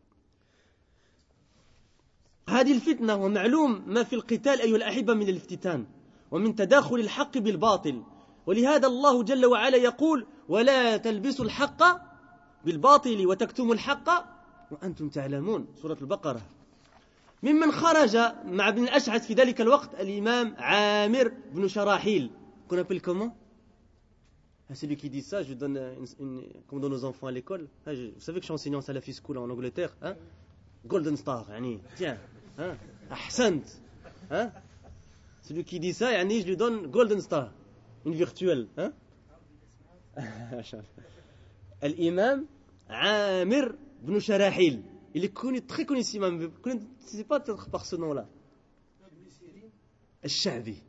هذه الفتنة ومعلوم ما في القتال أيها الأحبة من الافتتان ومن تداخل الحق بالباطل ولهذا الله جل وعلا يقول ولا تلبسوا الحق بالباطل وتكتموا الحق وأنتم تعلمون سورة البقرة. ممن خرج مع ابن الأشعث في ذلك الوقت الإمام عامر بن شراحيل. Qu'on appelle comment? Celui qui dit ça, je donne comme on donne aux enfants à l'école. Vous savez que je suis enseignant à la School en Angleterre. Golden Star, tiens, ahsant. Celui qui dit ça, je lui donne Golden Star, une virtuelle. L'imam Amir ibn Sharahil. Il est connu, très connu ici, mais vous ne connaissez pas peut-être par ce nom-là. Al-Sha'bi.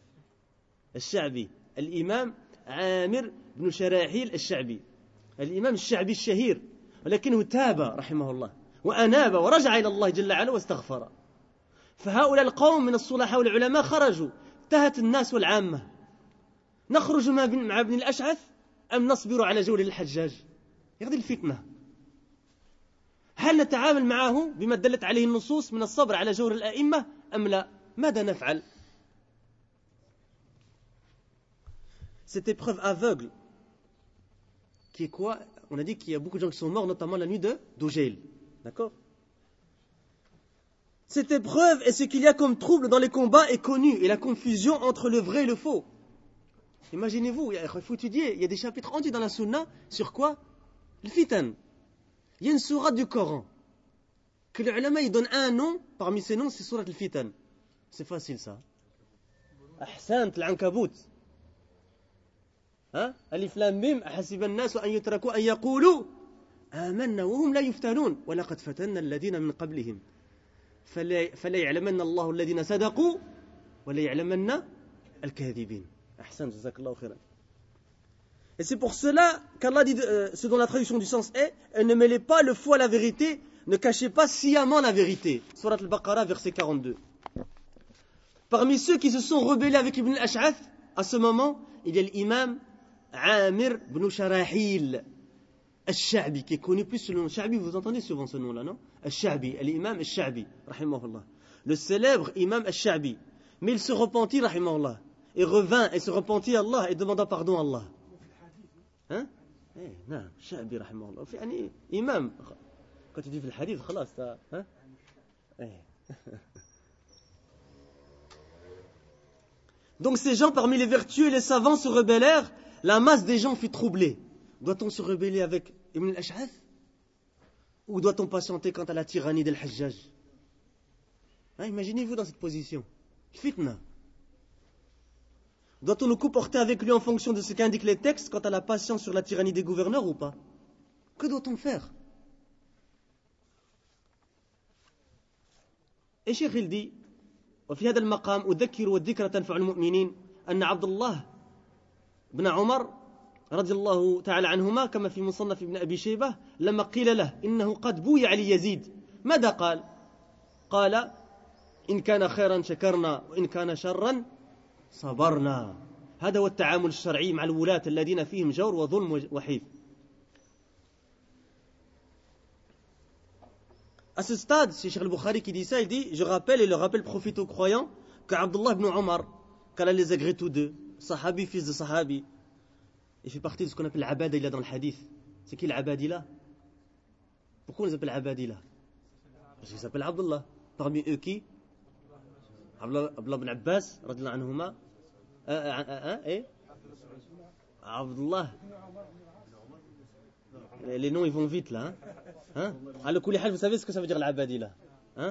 L'imam Amir ibn Sharahil Al-Sha'bi. الإمام الشعبي الشهير ولكنه تاب رحمه الله وأناب ورجع إلى الله جل وعلا واستغفر. فهؤلاء القوم من الصلحاء والعلماء خرجوا تهت الناس والعامة نخرج مع ابن الأشعث أم نصبر على جور الحجاج؟ هذه الفتنة. هل نتعامل معه بما دلت عليه النصوص من الصبر على جور الأئمة أم لا؟ ماذا نفعل؟ Cette épreuve aveugle, qui est quoi? On a dit qu'il y a beaucoup de gens qui sont morts, notamment la nuit d'Ogeil. D'accord? Cette épreuve et ce qu'il y a comme trouble dans les combats est connu, et la confusion entre le vrai et le faux. Imaginez-vous, il faut étudier, il y a des chapitres entiers dans la Sunna sur quoi? Le fitan. Il y a une sourate du Coran que les ulama ils donnent un nom, parmi ces noms c'est sourate al-fitan. C'est facile ça. Ahsant al-Ankabut. ألف لام ميم أحسب الناس أن يتركوا أن يقولوا آمنا وهم لا يفتنون ولقد فتنا الذين من قبلهم فلا يعلمن الله الذين صدقوا ولا يعلمن الكاذبين. أحسن جزاك الله خيرا. Et c'est pour cela qu'Allah dit, ce dont la traduction du sens est, ne mêlez pas le faux à la vérité, ne cachez pas sciemment la vérité. Surat al-Baqarah, verset 42. Parmi ceux qui se sont rebellés avec Ibn al-Ash'ath, à ce moment, il y a l'imam Amir ibn Sharahil al-Sha'bi, qui est connu plus sous le nom Sha'bi, vous entendez souvent ce nom-là, non? Al-Sha'bi, l'imam al-Sha'bi, rahimahullah. Le célèbre imam al-Sha'bi. Mais il se repentit, rahimahullah, et revint et se repentit à Allah et demanda pardon à Allah. Hein? Eh, non, Sha'bi, rahimahullah. يعني imam. Quand tu dis le hadith, خلاص, hein? Eh. Donc ces gens parmi les vertueux et les savants se rebellèrent, la masse des gens fut troublée. Doit-on se rebeller avec Ibn al-Ash'ath? Ou doit-on patienter quant à la tyrannie d'Al-Hajjaj? Imaginez-vous dans cette position. Fitna. Doit-on nous comporter avec lui en fonction de ce qu'indiquent les textes quant à la patience sur la tyrannie des gouverneurs ou pas? Que doit-on faire? Et Cheikh il dit وفي هذا المقام أذكر والذكرى تنفع المؤمنين أن عبد الله بن عمر رضي الله تعالى عنهما كما في مصنف ابن أبي شيبة لما قيل له إنه قد بويع ليزيد ماذا قال؟ قال إن كان خيرا شكرنا وإن كان شرا صبرنا. هذا هو التعامل الشرعي مع الولاة الذين فيهم جور وظلم وحيف. À ce stade, c'est Cheikh al-Bukhari qui dit ça, il dit, je rappelle et le rappel profite aux croyants qu'Abdullah ibn Omar, qu'Allah les agrée tous deux, sahabi, fils de sahabi, il fait partie de ce qu'on appelle l'abadila dans le hadith. C'est qui l'abadila? Pourquoi on les appelle abadila? Parce qu'ils s'appellent Abdullah. Parmi eux qui? Abdullah ibn Abbas, radiyallahu anhuma, et Abdullah. Les noms ils vont vite là. Hein? Alors, vous savez ce que ça veut dire l'abadila? Hein?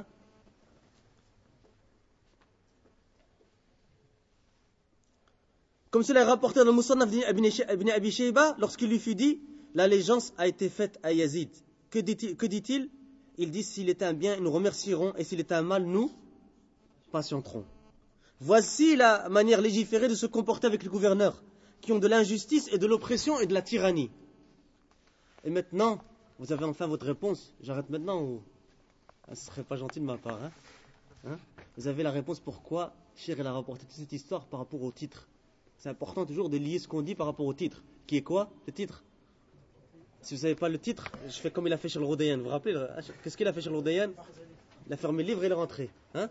Comme cela est rapporté dans le Musannaf d'Ibn Abi Shayba, lorsqu'il lui fut dit, l'allégeance a été faite à Yazid. Que dit-il? Il dit, s'il est un bien, nous remercierons, et s'il est un mal, nous patienterons. Voici la manière légiférée de se comporter avec les gouverneurs, qui ont de l'injustice et de l'oppression et de la tyrannie. Et maintenant, vous avez enfin votre réponse. J'arrête maintenant ou... ce ne serait pas gentil de ma part. Hein? Vous avez la réponse pourquoi Cheikh a rapporté toute cette histoire par rapport au titre. C'est important toujours de lier ce qu'on dit par rapport au titre. Qui est quoi, le titre? Si vous ne savez pas le titre, je fais comme il a fait sur le Rodayan. Vous vous rappelez qu'est-ce qu'il a fait sur le Rodayan? Il a fermé le livre et il est rentré. Hein?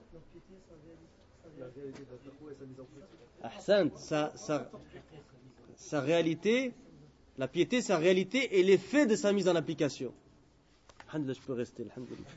Ahsan, sa réalité... La piété, sa réalité et l'effet de sa mise en application. Alhamdulillah, je peux rester. Alhamdulillah.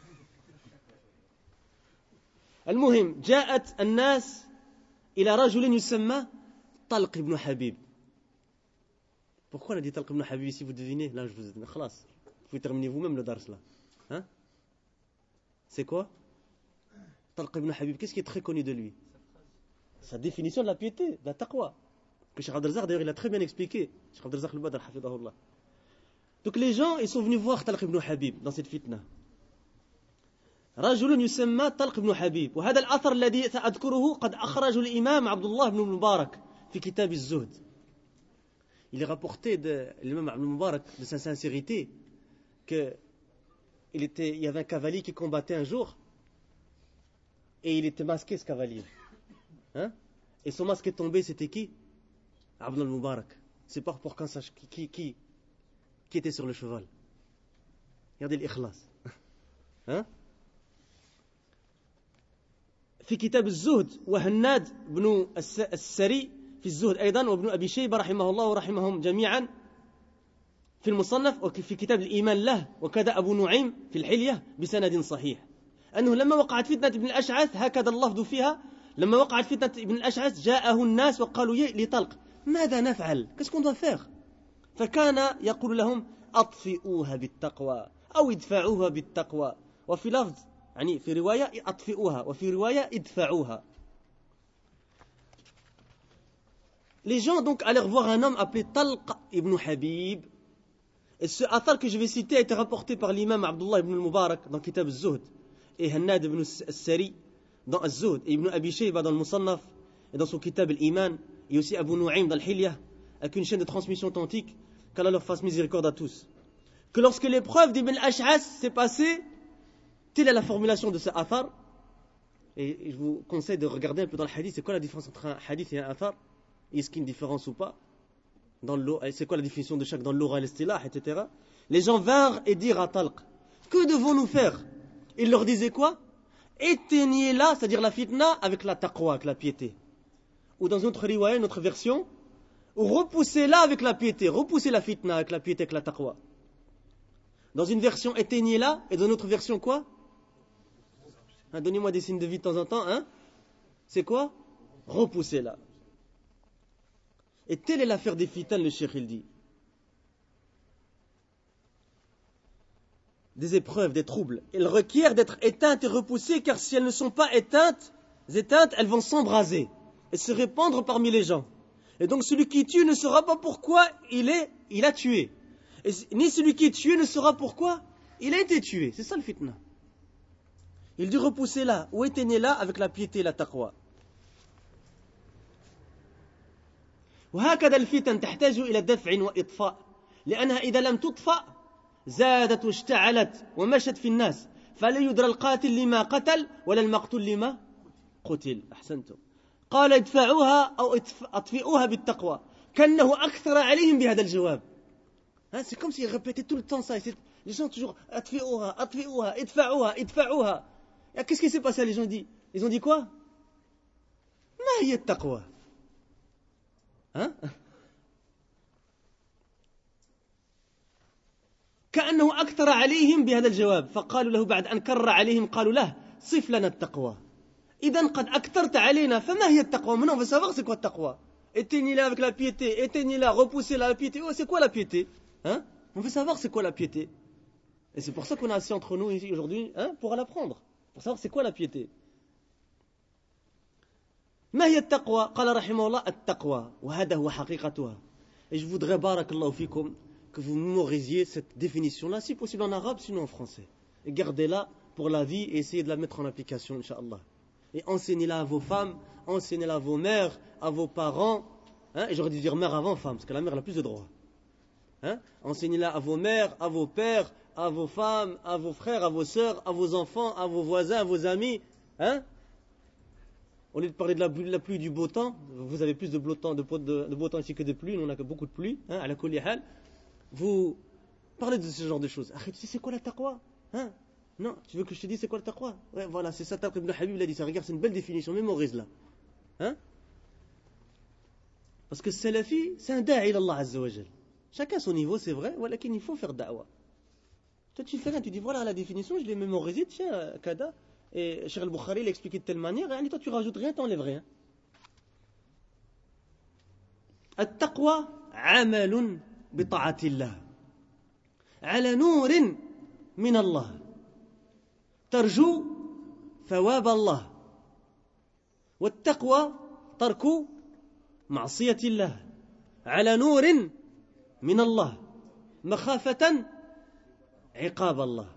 المهم جاءت الناس إلى رجل يسمى طلق ibn Habib. Pourquoi on a dit Talq ibn Habib ici, vous devinez? Là, je vous ai dit, خلاص. Vous pouvez terminer vous-même le dars là. Hein? C'est quoi? Talq ibn Habib, qu'est-ce qui est très connu de lui? Sa définition de la piété, de la taqwa. Que Cheikh Abdel Razak, d'ailleurs, il a très bien expliqué. Cheikh Abdel Razak al-Badr, hafidahullah. Donc les gens, ils sont venus voir Talq ibn Habib dans cette fitna. رجل يسمى طلق بن حبيب وهذا الأثر الذي سأذكره قد أخرج الإمام عبد الله بن المبارك في كتاب الزهد. Il est rapporté de l'imam Abd al-Mubarak de sa sincérité qu'il y avait un cavalier qui combattait un jour et il était masqué ce cavalier. Hein? Et son masque est tombé, c'était qui? Abdullah al-Mubarak. C'est pas pour qu'on sache qui était sur le cheval. Regardez l'ikhlas. Hein? في كتاب الزهد وهناد بن السري في الزهد أيضا وابن أبي شيبة رحمه الله ورحمهم جميعا في المصنف وفي كتاب الإيمان له وكذا أبو نعيم في الحلية بسند صحيح أنه لما وقعت فتنة ابن الأشعث هكذا اللفظ فيها لما وقعت فتنة ابن الأشعث جاءه الناس وقالوا لطلق ماذا نفعل qu'est-ce qu'on doit faire فكان يقول لهم أطفئوها بالتقوى أو ادفعوها بالتقوى وفي لفظ يعني في رواية أطفئوها وفي رواية ادفعوها. Les gens donc allèrent voir un homme appelé Talq ibn Habib. Et ce athar que je vais citer a été rapporté par l'imam Abdullah ibn al-Mubarak dans Kitab al-Zuhd et Hannad ibn al-Sari dans al-Zuhd et Ibn Abi Shayba dans le Musannaf et dans son Kitab al-Iman et aussi Abu Nu'aym dans al-Hilyah avec une chaîne de transmission authentique qu'Allah leur fasse miséricorde à tous. Que lorsque l'épreuve d'Ibn al-Ash'as s'est passée, telle est la formulation de ce athar. Et je vous conseille de regarder un peu dans le hadith, c'est quoi la différence entre un hadith et un athar? Est-ce qu'il y a une différence ou pas? C'est quoi la définition de chaque dans l'oral, l'istilah, etc. Les gens vinrent et dirent à Talq, que devons-nous faire? Il leur disait quoi? Éteignez-la, c'est-à-dire la fitna, avec la taqwa, avec la piété. Ou dans une autre riwaya, une autre version, ou repoussez-la avec la piété, repoussez la fitna avec la piété, avec la taqwa. Dans une version, éteignez-la, et dans une autre version, quoi? Donnez-moi des signes de vie de temps en temps, hein? C'est quoi? Repoussez-la. Et telle est l'affaire des fitanes, le cheikh il dit. Des épreuves, des troubles. Elles requièrent d'être éteintes et repoussées, car si elles ne sont pas éteintes, elles vont s'embraser et se répandre parmi les gens. Et donc celui qui tue ne saura pas pourquoi il a tué. Et ni celui qui est tué ne saura pourquoi il a été tué. C'est ça le fitna. Il dit repoussez-la ou éteignez-la avec la piété et la taqwa. وهكذا الفتن تحتاج إلى دفع وإطفاء لأنها إذا لم تطفأ زادت واشتعلت ومشت في الناس فلا يدرى القاتل لما قتل ولا المقتول لما قتل. أحسنتم. قال ادفعوها أو أطفئوها بالتقوى كأنه أكثر عليهم بهذا الجواب. C'est comme s'il répétait tout le temps ça. Les gens toujours أطفئوها أطفئوها ادفعوها ادفعوها. Qu'est-ce qui s'est passé? Les gens ils ont dit quoi? ما هي التقوى? كأنه أكثر عليهم بهذا الجواب فقالوا له بعد أن كرر عليهم قالوا له صف لنا التقوى إذن قد أكثرت علينا فما هي التقوى maintenant on veut savoir c'est quoi التقوى éteignez-la avec la piété éteignez-la repoussez-la la piété c'est quoi la piété on veut savoir c'est quoi la piété et c'est pour ça qu'on est assis entre nous ici aujourd'hui pour l'apprendre pour savoir c'est quoi la piété. ما هي التقوى؟ قال رحمه الله التقوى وهذا هو حقيقتها. Et je voudrais بارك الله فيكم que vous mémorisiez cette définition-là, si possible en arabe, sinon en français. Et gardez-la pour la vie et essayez de la mettre en application, Inch'Allah. Et enseignez-la à vos femmes, enseignez-la à vos mères, à vos parents. Et j'aurais dû dire mère avant femme, parce que la mère a plus de droits. Enseignez-la à vos mères, à vos pères, à vos femmes, à vos frères, à vos sœurs, à vos enfants, à vos voisins, à vos amis. Au lieu de parler de la pluie, du beau temps, vous avez plus de beau temps ici que de pluie, nous on a beaucoup de pluie, à la kulli hal. Vous parlez de ce genre de choses. Tu sais c'est quoi la taqwa? Non, tu veux que je te dise c'est quoi la taqwa? Ouais, voilà, c'est ça, Talq ibn Habib l'a dit ça. Regarde, c'est une belle définition, mémorise-la. Parce que Salafi, c'est un da'i Allah Azza wa Jal. Chacun son niveau, c'est vrai, mais il faut faire da'wa. Toi, tu fais rien, tu dis voilà la définition, je l'ai mémorisée, tiens, kada. Et Cheikh al-Bukhari l'a expliqué de telle manière, et toi, tu rajoutes rien, tu n'enlèves rien. التقوى عمل بطاعة الله على نور من الله ترجو ثواب الله والتقوى ترك معصية الله على نور من الله مخافة عقاب الله.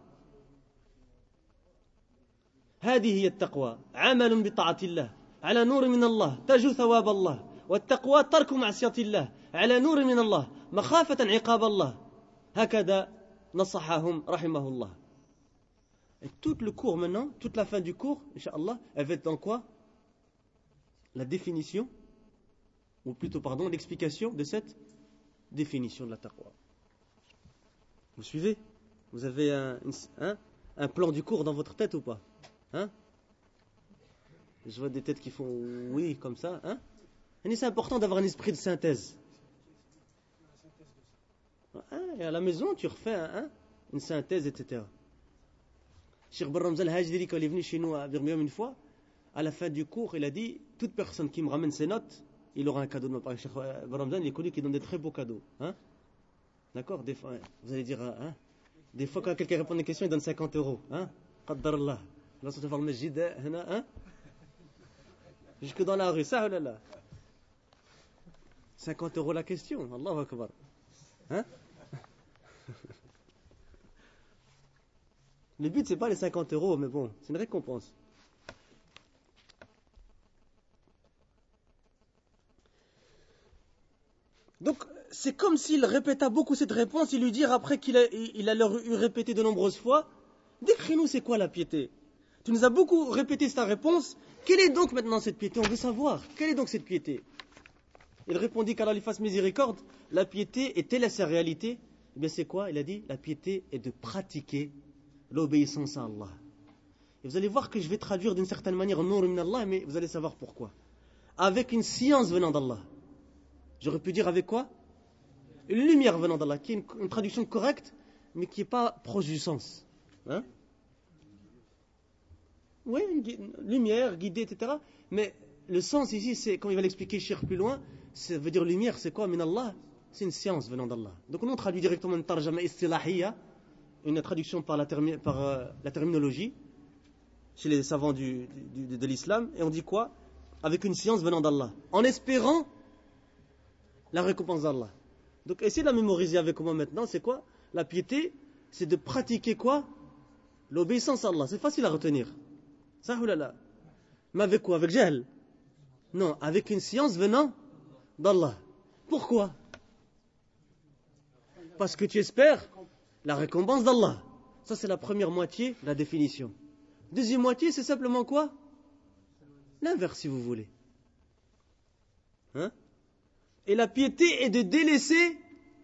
هذه هي التقوى عمل بطاعة الله على نور من الله ترجو ثواب الله والتقوى ترك معصية الله على نور من الله مخافة عقاب الله. هكذا نصحهم رحمه الله. Et tout le cours maintenant, toute la fin du cours, Inch'Allah, elle va être dans quoi? La définition ou plutôt, pardon, l'explication de cette définition de la taqwa. Vous suivez? Vous avez un plan du cours dans votre tête ou pas? Hein? Je vois des têtes qui font oui, comme ça. Hein? Et c'est important d'avoir un esprit de synthèse. Et à la maison, tu refais une synthèse, etc. Cheikh Barramza al-Hajdiri, quand il est venu chez nous à Birmingham une fois, à la fin du cours, il a dit toute personne qui me ramène ses notes, il aura un cadeau de ma part. Cheikh Barramza, il est connu qui donne des très beaux cadeaux. Hein? D'accord? Des fois, vous allez dire, des fois, quand quelqu'un répond à une question, il donne 50 €. Hein? Qaddarallah. Là, ça te fait le masjid, hein? Jusque dans la rue, ça ou là là? 50 € la question, Allahu Akbar. Hein? Le but, c'est pas les 50 €, mais bon, c'est une récompense. Donc, c'est comme s'il répéta beaucoup cette réponse, il lui dit après qu'il a leur eu répété de nombreuses fois, décris-nous c'est quoi la piété. Tu nous as beaucoup répété ta réponse, quelle est donc maintenant cette piété? On veut savoir, quelle est donc cette piété? Il répondit qu'Allah lui fasse miséricorde, la piété est telle sa réalité. Eh bien c'est quoi? Il a dit, la piété est de pratiquer l'obéissance à Allah. Et vous allez voir que je vais traduire d'une certaine manière Nour min Allah, mais vous allez savoir pourquoi. Avec une science venant d'Allah. J'aurais pu dire avec quoi? Une lumière venant d'Allah, qui est une traduction correcte, mais qui n'est pas proche du sens. Hein? Oui, une lumière, guidée, etc. Mais le sens ici, c'est, comme il va l'expliquer Cheikh plus loin, ça veut dire lumière, c'est quoi? Min Allah, c'est une science venant d'Allah. Donc on traduit directement une tarjama istilahiyya, une traduction par la terminologie, chez les savants de l'islam, et on dit quoi? Avec une science venant d'Allah, en espérant la récompense d'Allah. Donc essayez de la mémoriser avec moi maintenant, c'est quoi? La piété, c'est de pratiquer quoi? L'obéissance à Allah, c'est facile à retenir. Ça ou là là? Mais avec quoi? Avec jahl? Non, avec une science venant d'Allah. Pourquoi? Parce que tu espères la récompense d'Allah. Ça c'est la première moitié de la définition. Deuxième moitié, c'est simplement quoi? L'inverse si vous voulez. Hein? Et la piété est de délaisser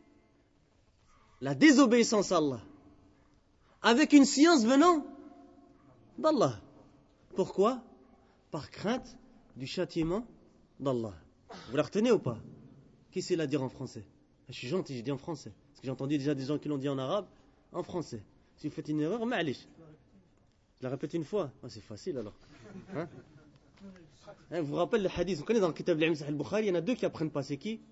la désobéissance à Allah. Avec une science venant d'Allah. Pourquoi? Par crainte du châtiment d'Allah. Vous la retenez ou pas? Qui sait la dire en français? Je suis gentil, je dis en français. Parce que j'ai entendu déjà des gens qui l'ont dit en arabe, en français. Si vous faites une erreur, ma'alish. Je la répète une fois. C'est facile alors. Hein? Vous vous rappelez le hadith? Vous connaissez dans le Kitab al-Bukhari, il y en a deux qui apprennent pas. C'est qui?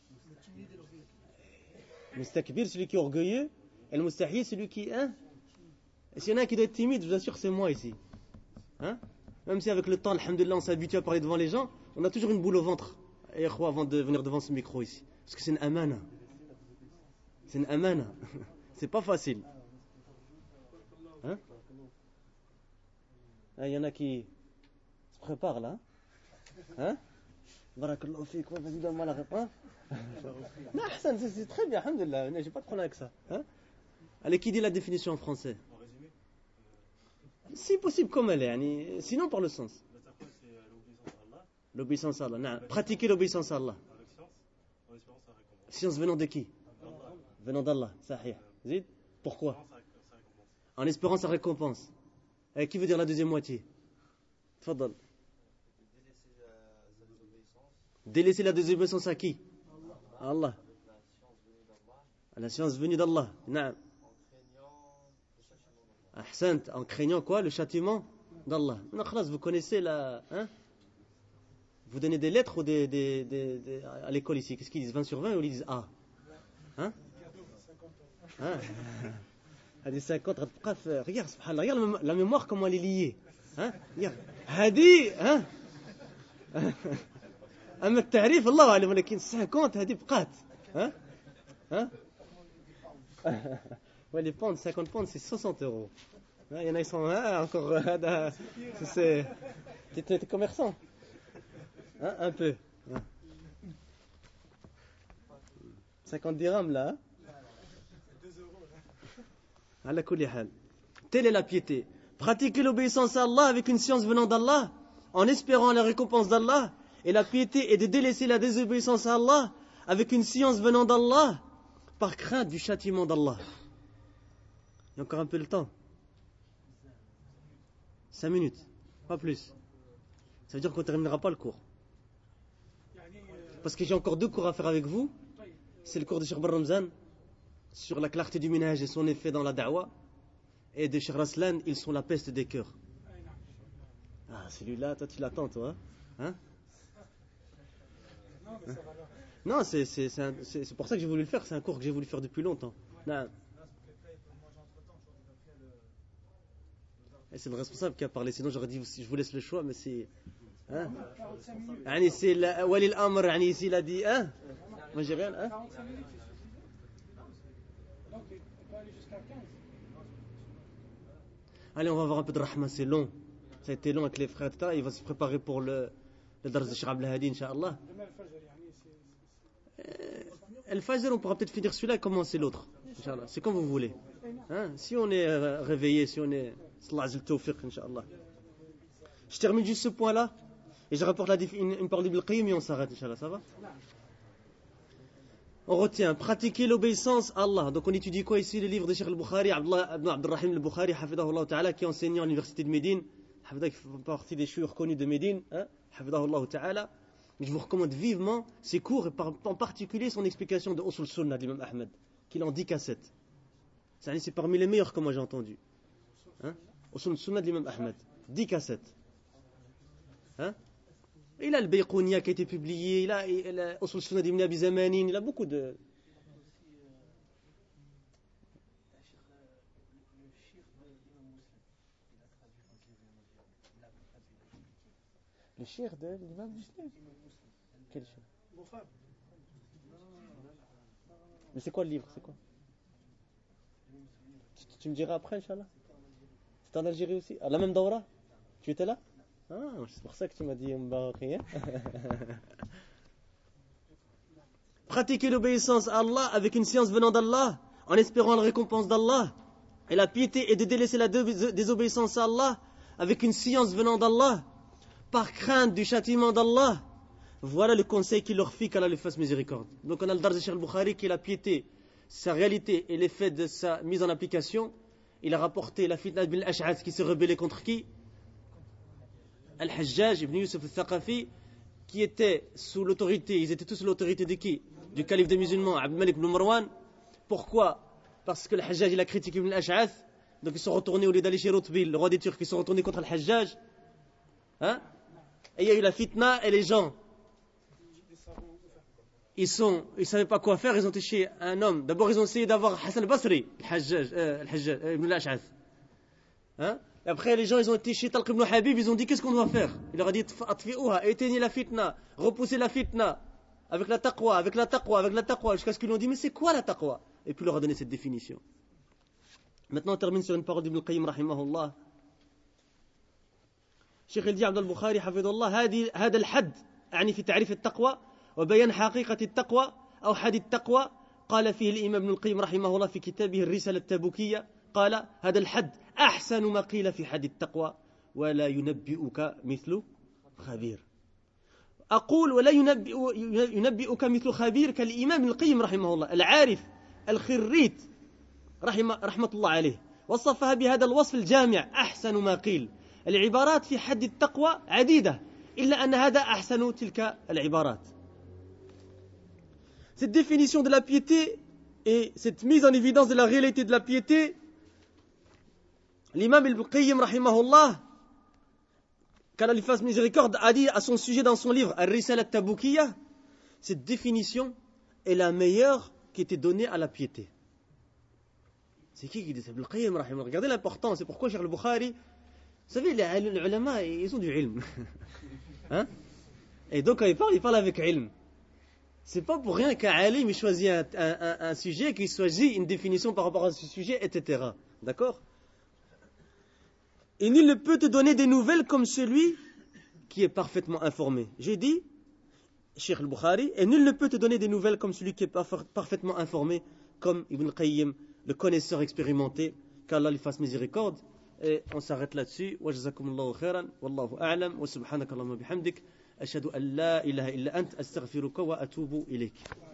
Le mustakbir, celui qui est orgueilleux. Et le mustahi, celui qui... Hein? Et s'il y en a un qui doit être timide, je vous assure, c'est moi ici. Hein? Même si avec le temps, alhamdoulilah, on s'habitue à parler devant les gens, on a toujours une boule au ventre. Et avant de venir devant ce micro ici. Parce que c'est une amana. C'est une amana. C'est pas facile. Hein? Il y en a qui se préparent là. Hein? Barakallahu fik, vas-y, donne-moi la réponse. Non, Hassan, c'est très bien, alhamdoulilah. J'ai pas de problème avec ça. Hein? Allez, qui dit la définition en français? Si possible comme elle est, sinon par le sens. L'obéissance à Allah. Pratiquer l'obéissance à Allah. Science venant de qui? Venant d'Allah. Sahih. Zid. Pourquoi? En espérant sa récompense. Et qui veut dire la deuxième moitié? Tfaddal. Délaisser la désobéissance à qui? À Allah. À la science venue d'Allah. Naam. Ahsant, en craignant quoi? Le châtiment d'Allah. Vous connaissez la... Hein? Vous donnez des lettres ou à l'école ici. Qu'est-ce qu'ils disent? 20 sur 20 ou ils disent A? Hein? Hein? Hadi 50, regarde, subhanallah, regarde la mémoire comment elle est liée. Hein? Regarde. Hadi, hein? أما التعريف الله أعلم ولكن 50 هذه بقات. Hein? Hein? Ouais, les pounds, 50 pounds, c'est 60 €. Il y en a, ils sont encore. T'es commerçant? Hein, un peu. 50 dirhams là. Hein? 2 €. Telle est la piété. Pratiquer l'obéissance à Allah avec une science venant d'Allah, en espérant la récompense d'Allah, Et la piété est de délaisser la désobéissance à Allah avec une science venant d'Allah par crainte du châtiment d'Allah. Il y a encore un peu le temps. 5 minutes, pas plus. Ça veut dire qu'on ne terminera pas le cours. Parce que j'ai encore 2 cours à faire avec vous. C'est le cours de Cheikh Bar Ramzan sur la clarté du minhaj et son effet dans la da'wa. Et de Cheikh Raslan, ils sont la peste des cœurs. Ah, celui-là, toi tu l'attends, toi. Hein? Non, c'est pour ça que j'ai voulu le faire. C'est un cours que j'ai voulu faire depuis longtemps. Non. Et c'est le responsable qui a parlé. Sinon, j'aurais dit, je vous laisse le choix, mais c'est. Hein? C'est Walil Amr, ici, il a dit. Hein? Moi, j'ai rien. Hein? Allez, on va voir un peu de rahma, c'est long. Ça a été long avec les frères, etc. Il va se préparer pour le dars de Cheikh Abdel Hadi, Inch'Allah. Al-Fajr, on pourra peut-être finir celui-là et commencer l'autre. Inch'Allah. C'est comme vous voulez. Hein? Si on est réveillé, si on est. Sallallahu alayhi wa sallam, Inch'Allah. Je termine juste ce point-là. Et je rapporte une parole d'Ibn al-Qayyim et on s'arrête, Inch'Allah. Ça va? On retient, pratiquer l'obéissance à Allah. Donc on étudie quoi ici? Le livre de Cheikh al-Bukhari, Abdullah ibn Abdurrahim al-Bukhari, hafidahullah ta'ala, qui est enseignant à l'université de Médine. Hafidahullah, qui fait partie des chouïrs connus de Médine. Hafidahullah ta'ala. Je vous recommande vivement ses cours, et en particulier son explication de Usul Sunnah de l'imam Ahmed, qu'il en 10 cassettes. C'est parmi les meilleurs que moi j'ai entendu. Usul Sunnah de l'imam Ahmed. 10 cassettes. Il a le Bayqouniya qui a été publié, il a Usul Sunnah d'Ibn Abi Zamanin, il a beaucoup de... Le shir de l'imam Muslim. Quel shir? Mais c'est quoi le livre? C'est quoi? Tu me diras après, Inch'Allah. C'est en Algérie aussi? À la même Daura? Tu étais là? Ah, c'est pour ça que tu m'as dit Mbarakiyah. Pratiquer l'obéissance à Allah avec une science venant d'Allah, en espérant la récompense d'Allah. Et la piété est de délaisser la désobéissance à Allah avec une science venant d'Allah, par crainte du châtiment d'Allah. Voilà le conseil qu'il leur fit, qu'Allah lui fasse miséricorde. Donc on a le dar de Cheikh al-Bukhari qui est la piété, sa réalité et l'effet de sa mise en application. Il a rapporté la fitna ibn al-Ash'ath qui s'est rebellé contre qui? Al-Hajjaj ibn Yusuf al-Thaqafi, qui était sous l'autorité, ils étaient tous sous l'autorité de qui? Du calife des musulmans, Abd Malik ibn Marwan. Pourquoi? Parce que Al-Hajjaj il a critiqué ibn al-Ash'ath, donc ils sont retournés, au lieu d'aller chez Rutbil, le roi des Turcs, ils sont retournés contre Al-Hajjaj. Et il y a eu la fitna, et les gens, ils savaient pas quoi faire, ils ont été chez un homme. D'abord ils ont essayé d'avoir Hassan al-Basri, Al-Hajjaj ibn al-Ash'ath. Et après les gens ils ont été chez Talq ibn Habib, ils ont dit qu'est-ce qu'on doit faire? Il leur a dit éteignez la fitna, repoussez la fitna avec la taqwa, avec la taqwa, avec la taqwa, jusqu'à ce qu'ils lui ont dit mais c'est quoi la taqwa? Et puis il leur a donné cette définition. Maintenant on termine sur une parole d'Ibn al-Qayyim rahimahullah. شيخ الدين عبد البخاري حفظه الله هذا الحد يعني في تعريف التقوى وبيان حقيقة التقوى أو حد التقوى قال فيه الإمام ابن القيم رحمه الله في كتابه الرسالة التبوكية قال هذا الحد أحسن ما قيل في حد التقوى ولا ينبئك مثل خبير أقول ولا ينبئك مثل خبير كالإمام ابن القيم رحمه الله العارف الخريت رحمة الله عليه وصفها بهذا الوصف الجامع أحسن ما قيل العبارات في حد التقوى عديدة إلا أن هذا أحسن تلك العبارات. Cette définition de la piété et cette mise en évidence de la réalité de la piété, l'imam Ibn al-Qayyim rahimahullah, qu'Allah lui fasse miséricorde, a dit à son sujet dans son livre Ar-Risala at-Taboukiyya, cette définition est la meilleure qui était donnée à la piété. C'est qui dit ça? Ibn al-Qayyim rahimahullah. Regardez l'importance, c'est pourquoi Cheikh al-Bukhari, vous savez, les ulama, ils ont du ilm. Et donc, quand il parle avec ilm. C'est pas pour rien qu'un alim il choisit un sujet, qu'il choisit une définition par rapport à ce sujet, etc. D'accord? Et nul ne peut te donner des nouvelles comme celui qui est parfaitement informé. J'ai dit, Cheikh al-Bukhari, et nul ne peut te donner des nouvelles comme celui qui est parfaitement informé, comme Ibn al-Qayyim, le connaisseur expérimenté, qu'Allah lui fasse miséricorde. Et on s'arrête là-dessus. Wa jazakumullahu khairan, wallahu a'lam, wa subhanakallahumma bihamdik. أشهد أن لا إله إلا أنت أستغفرك وأتوب إليك.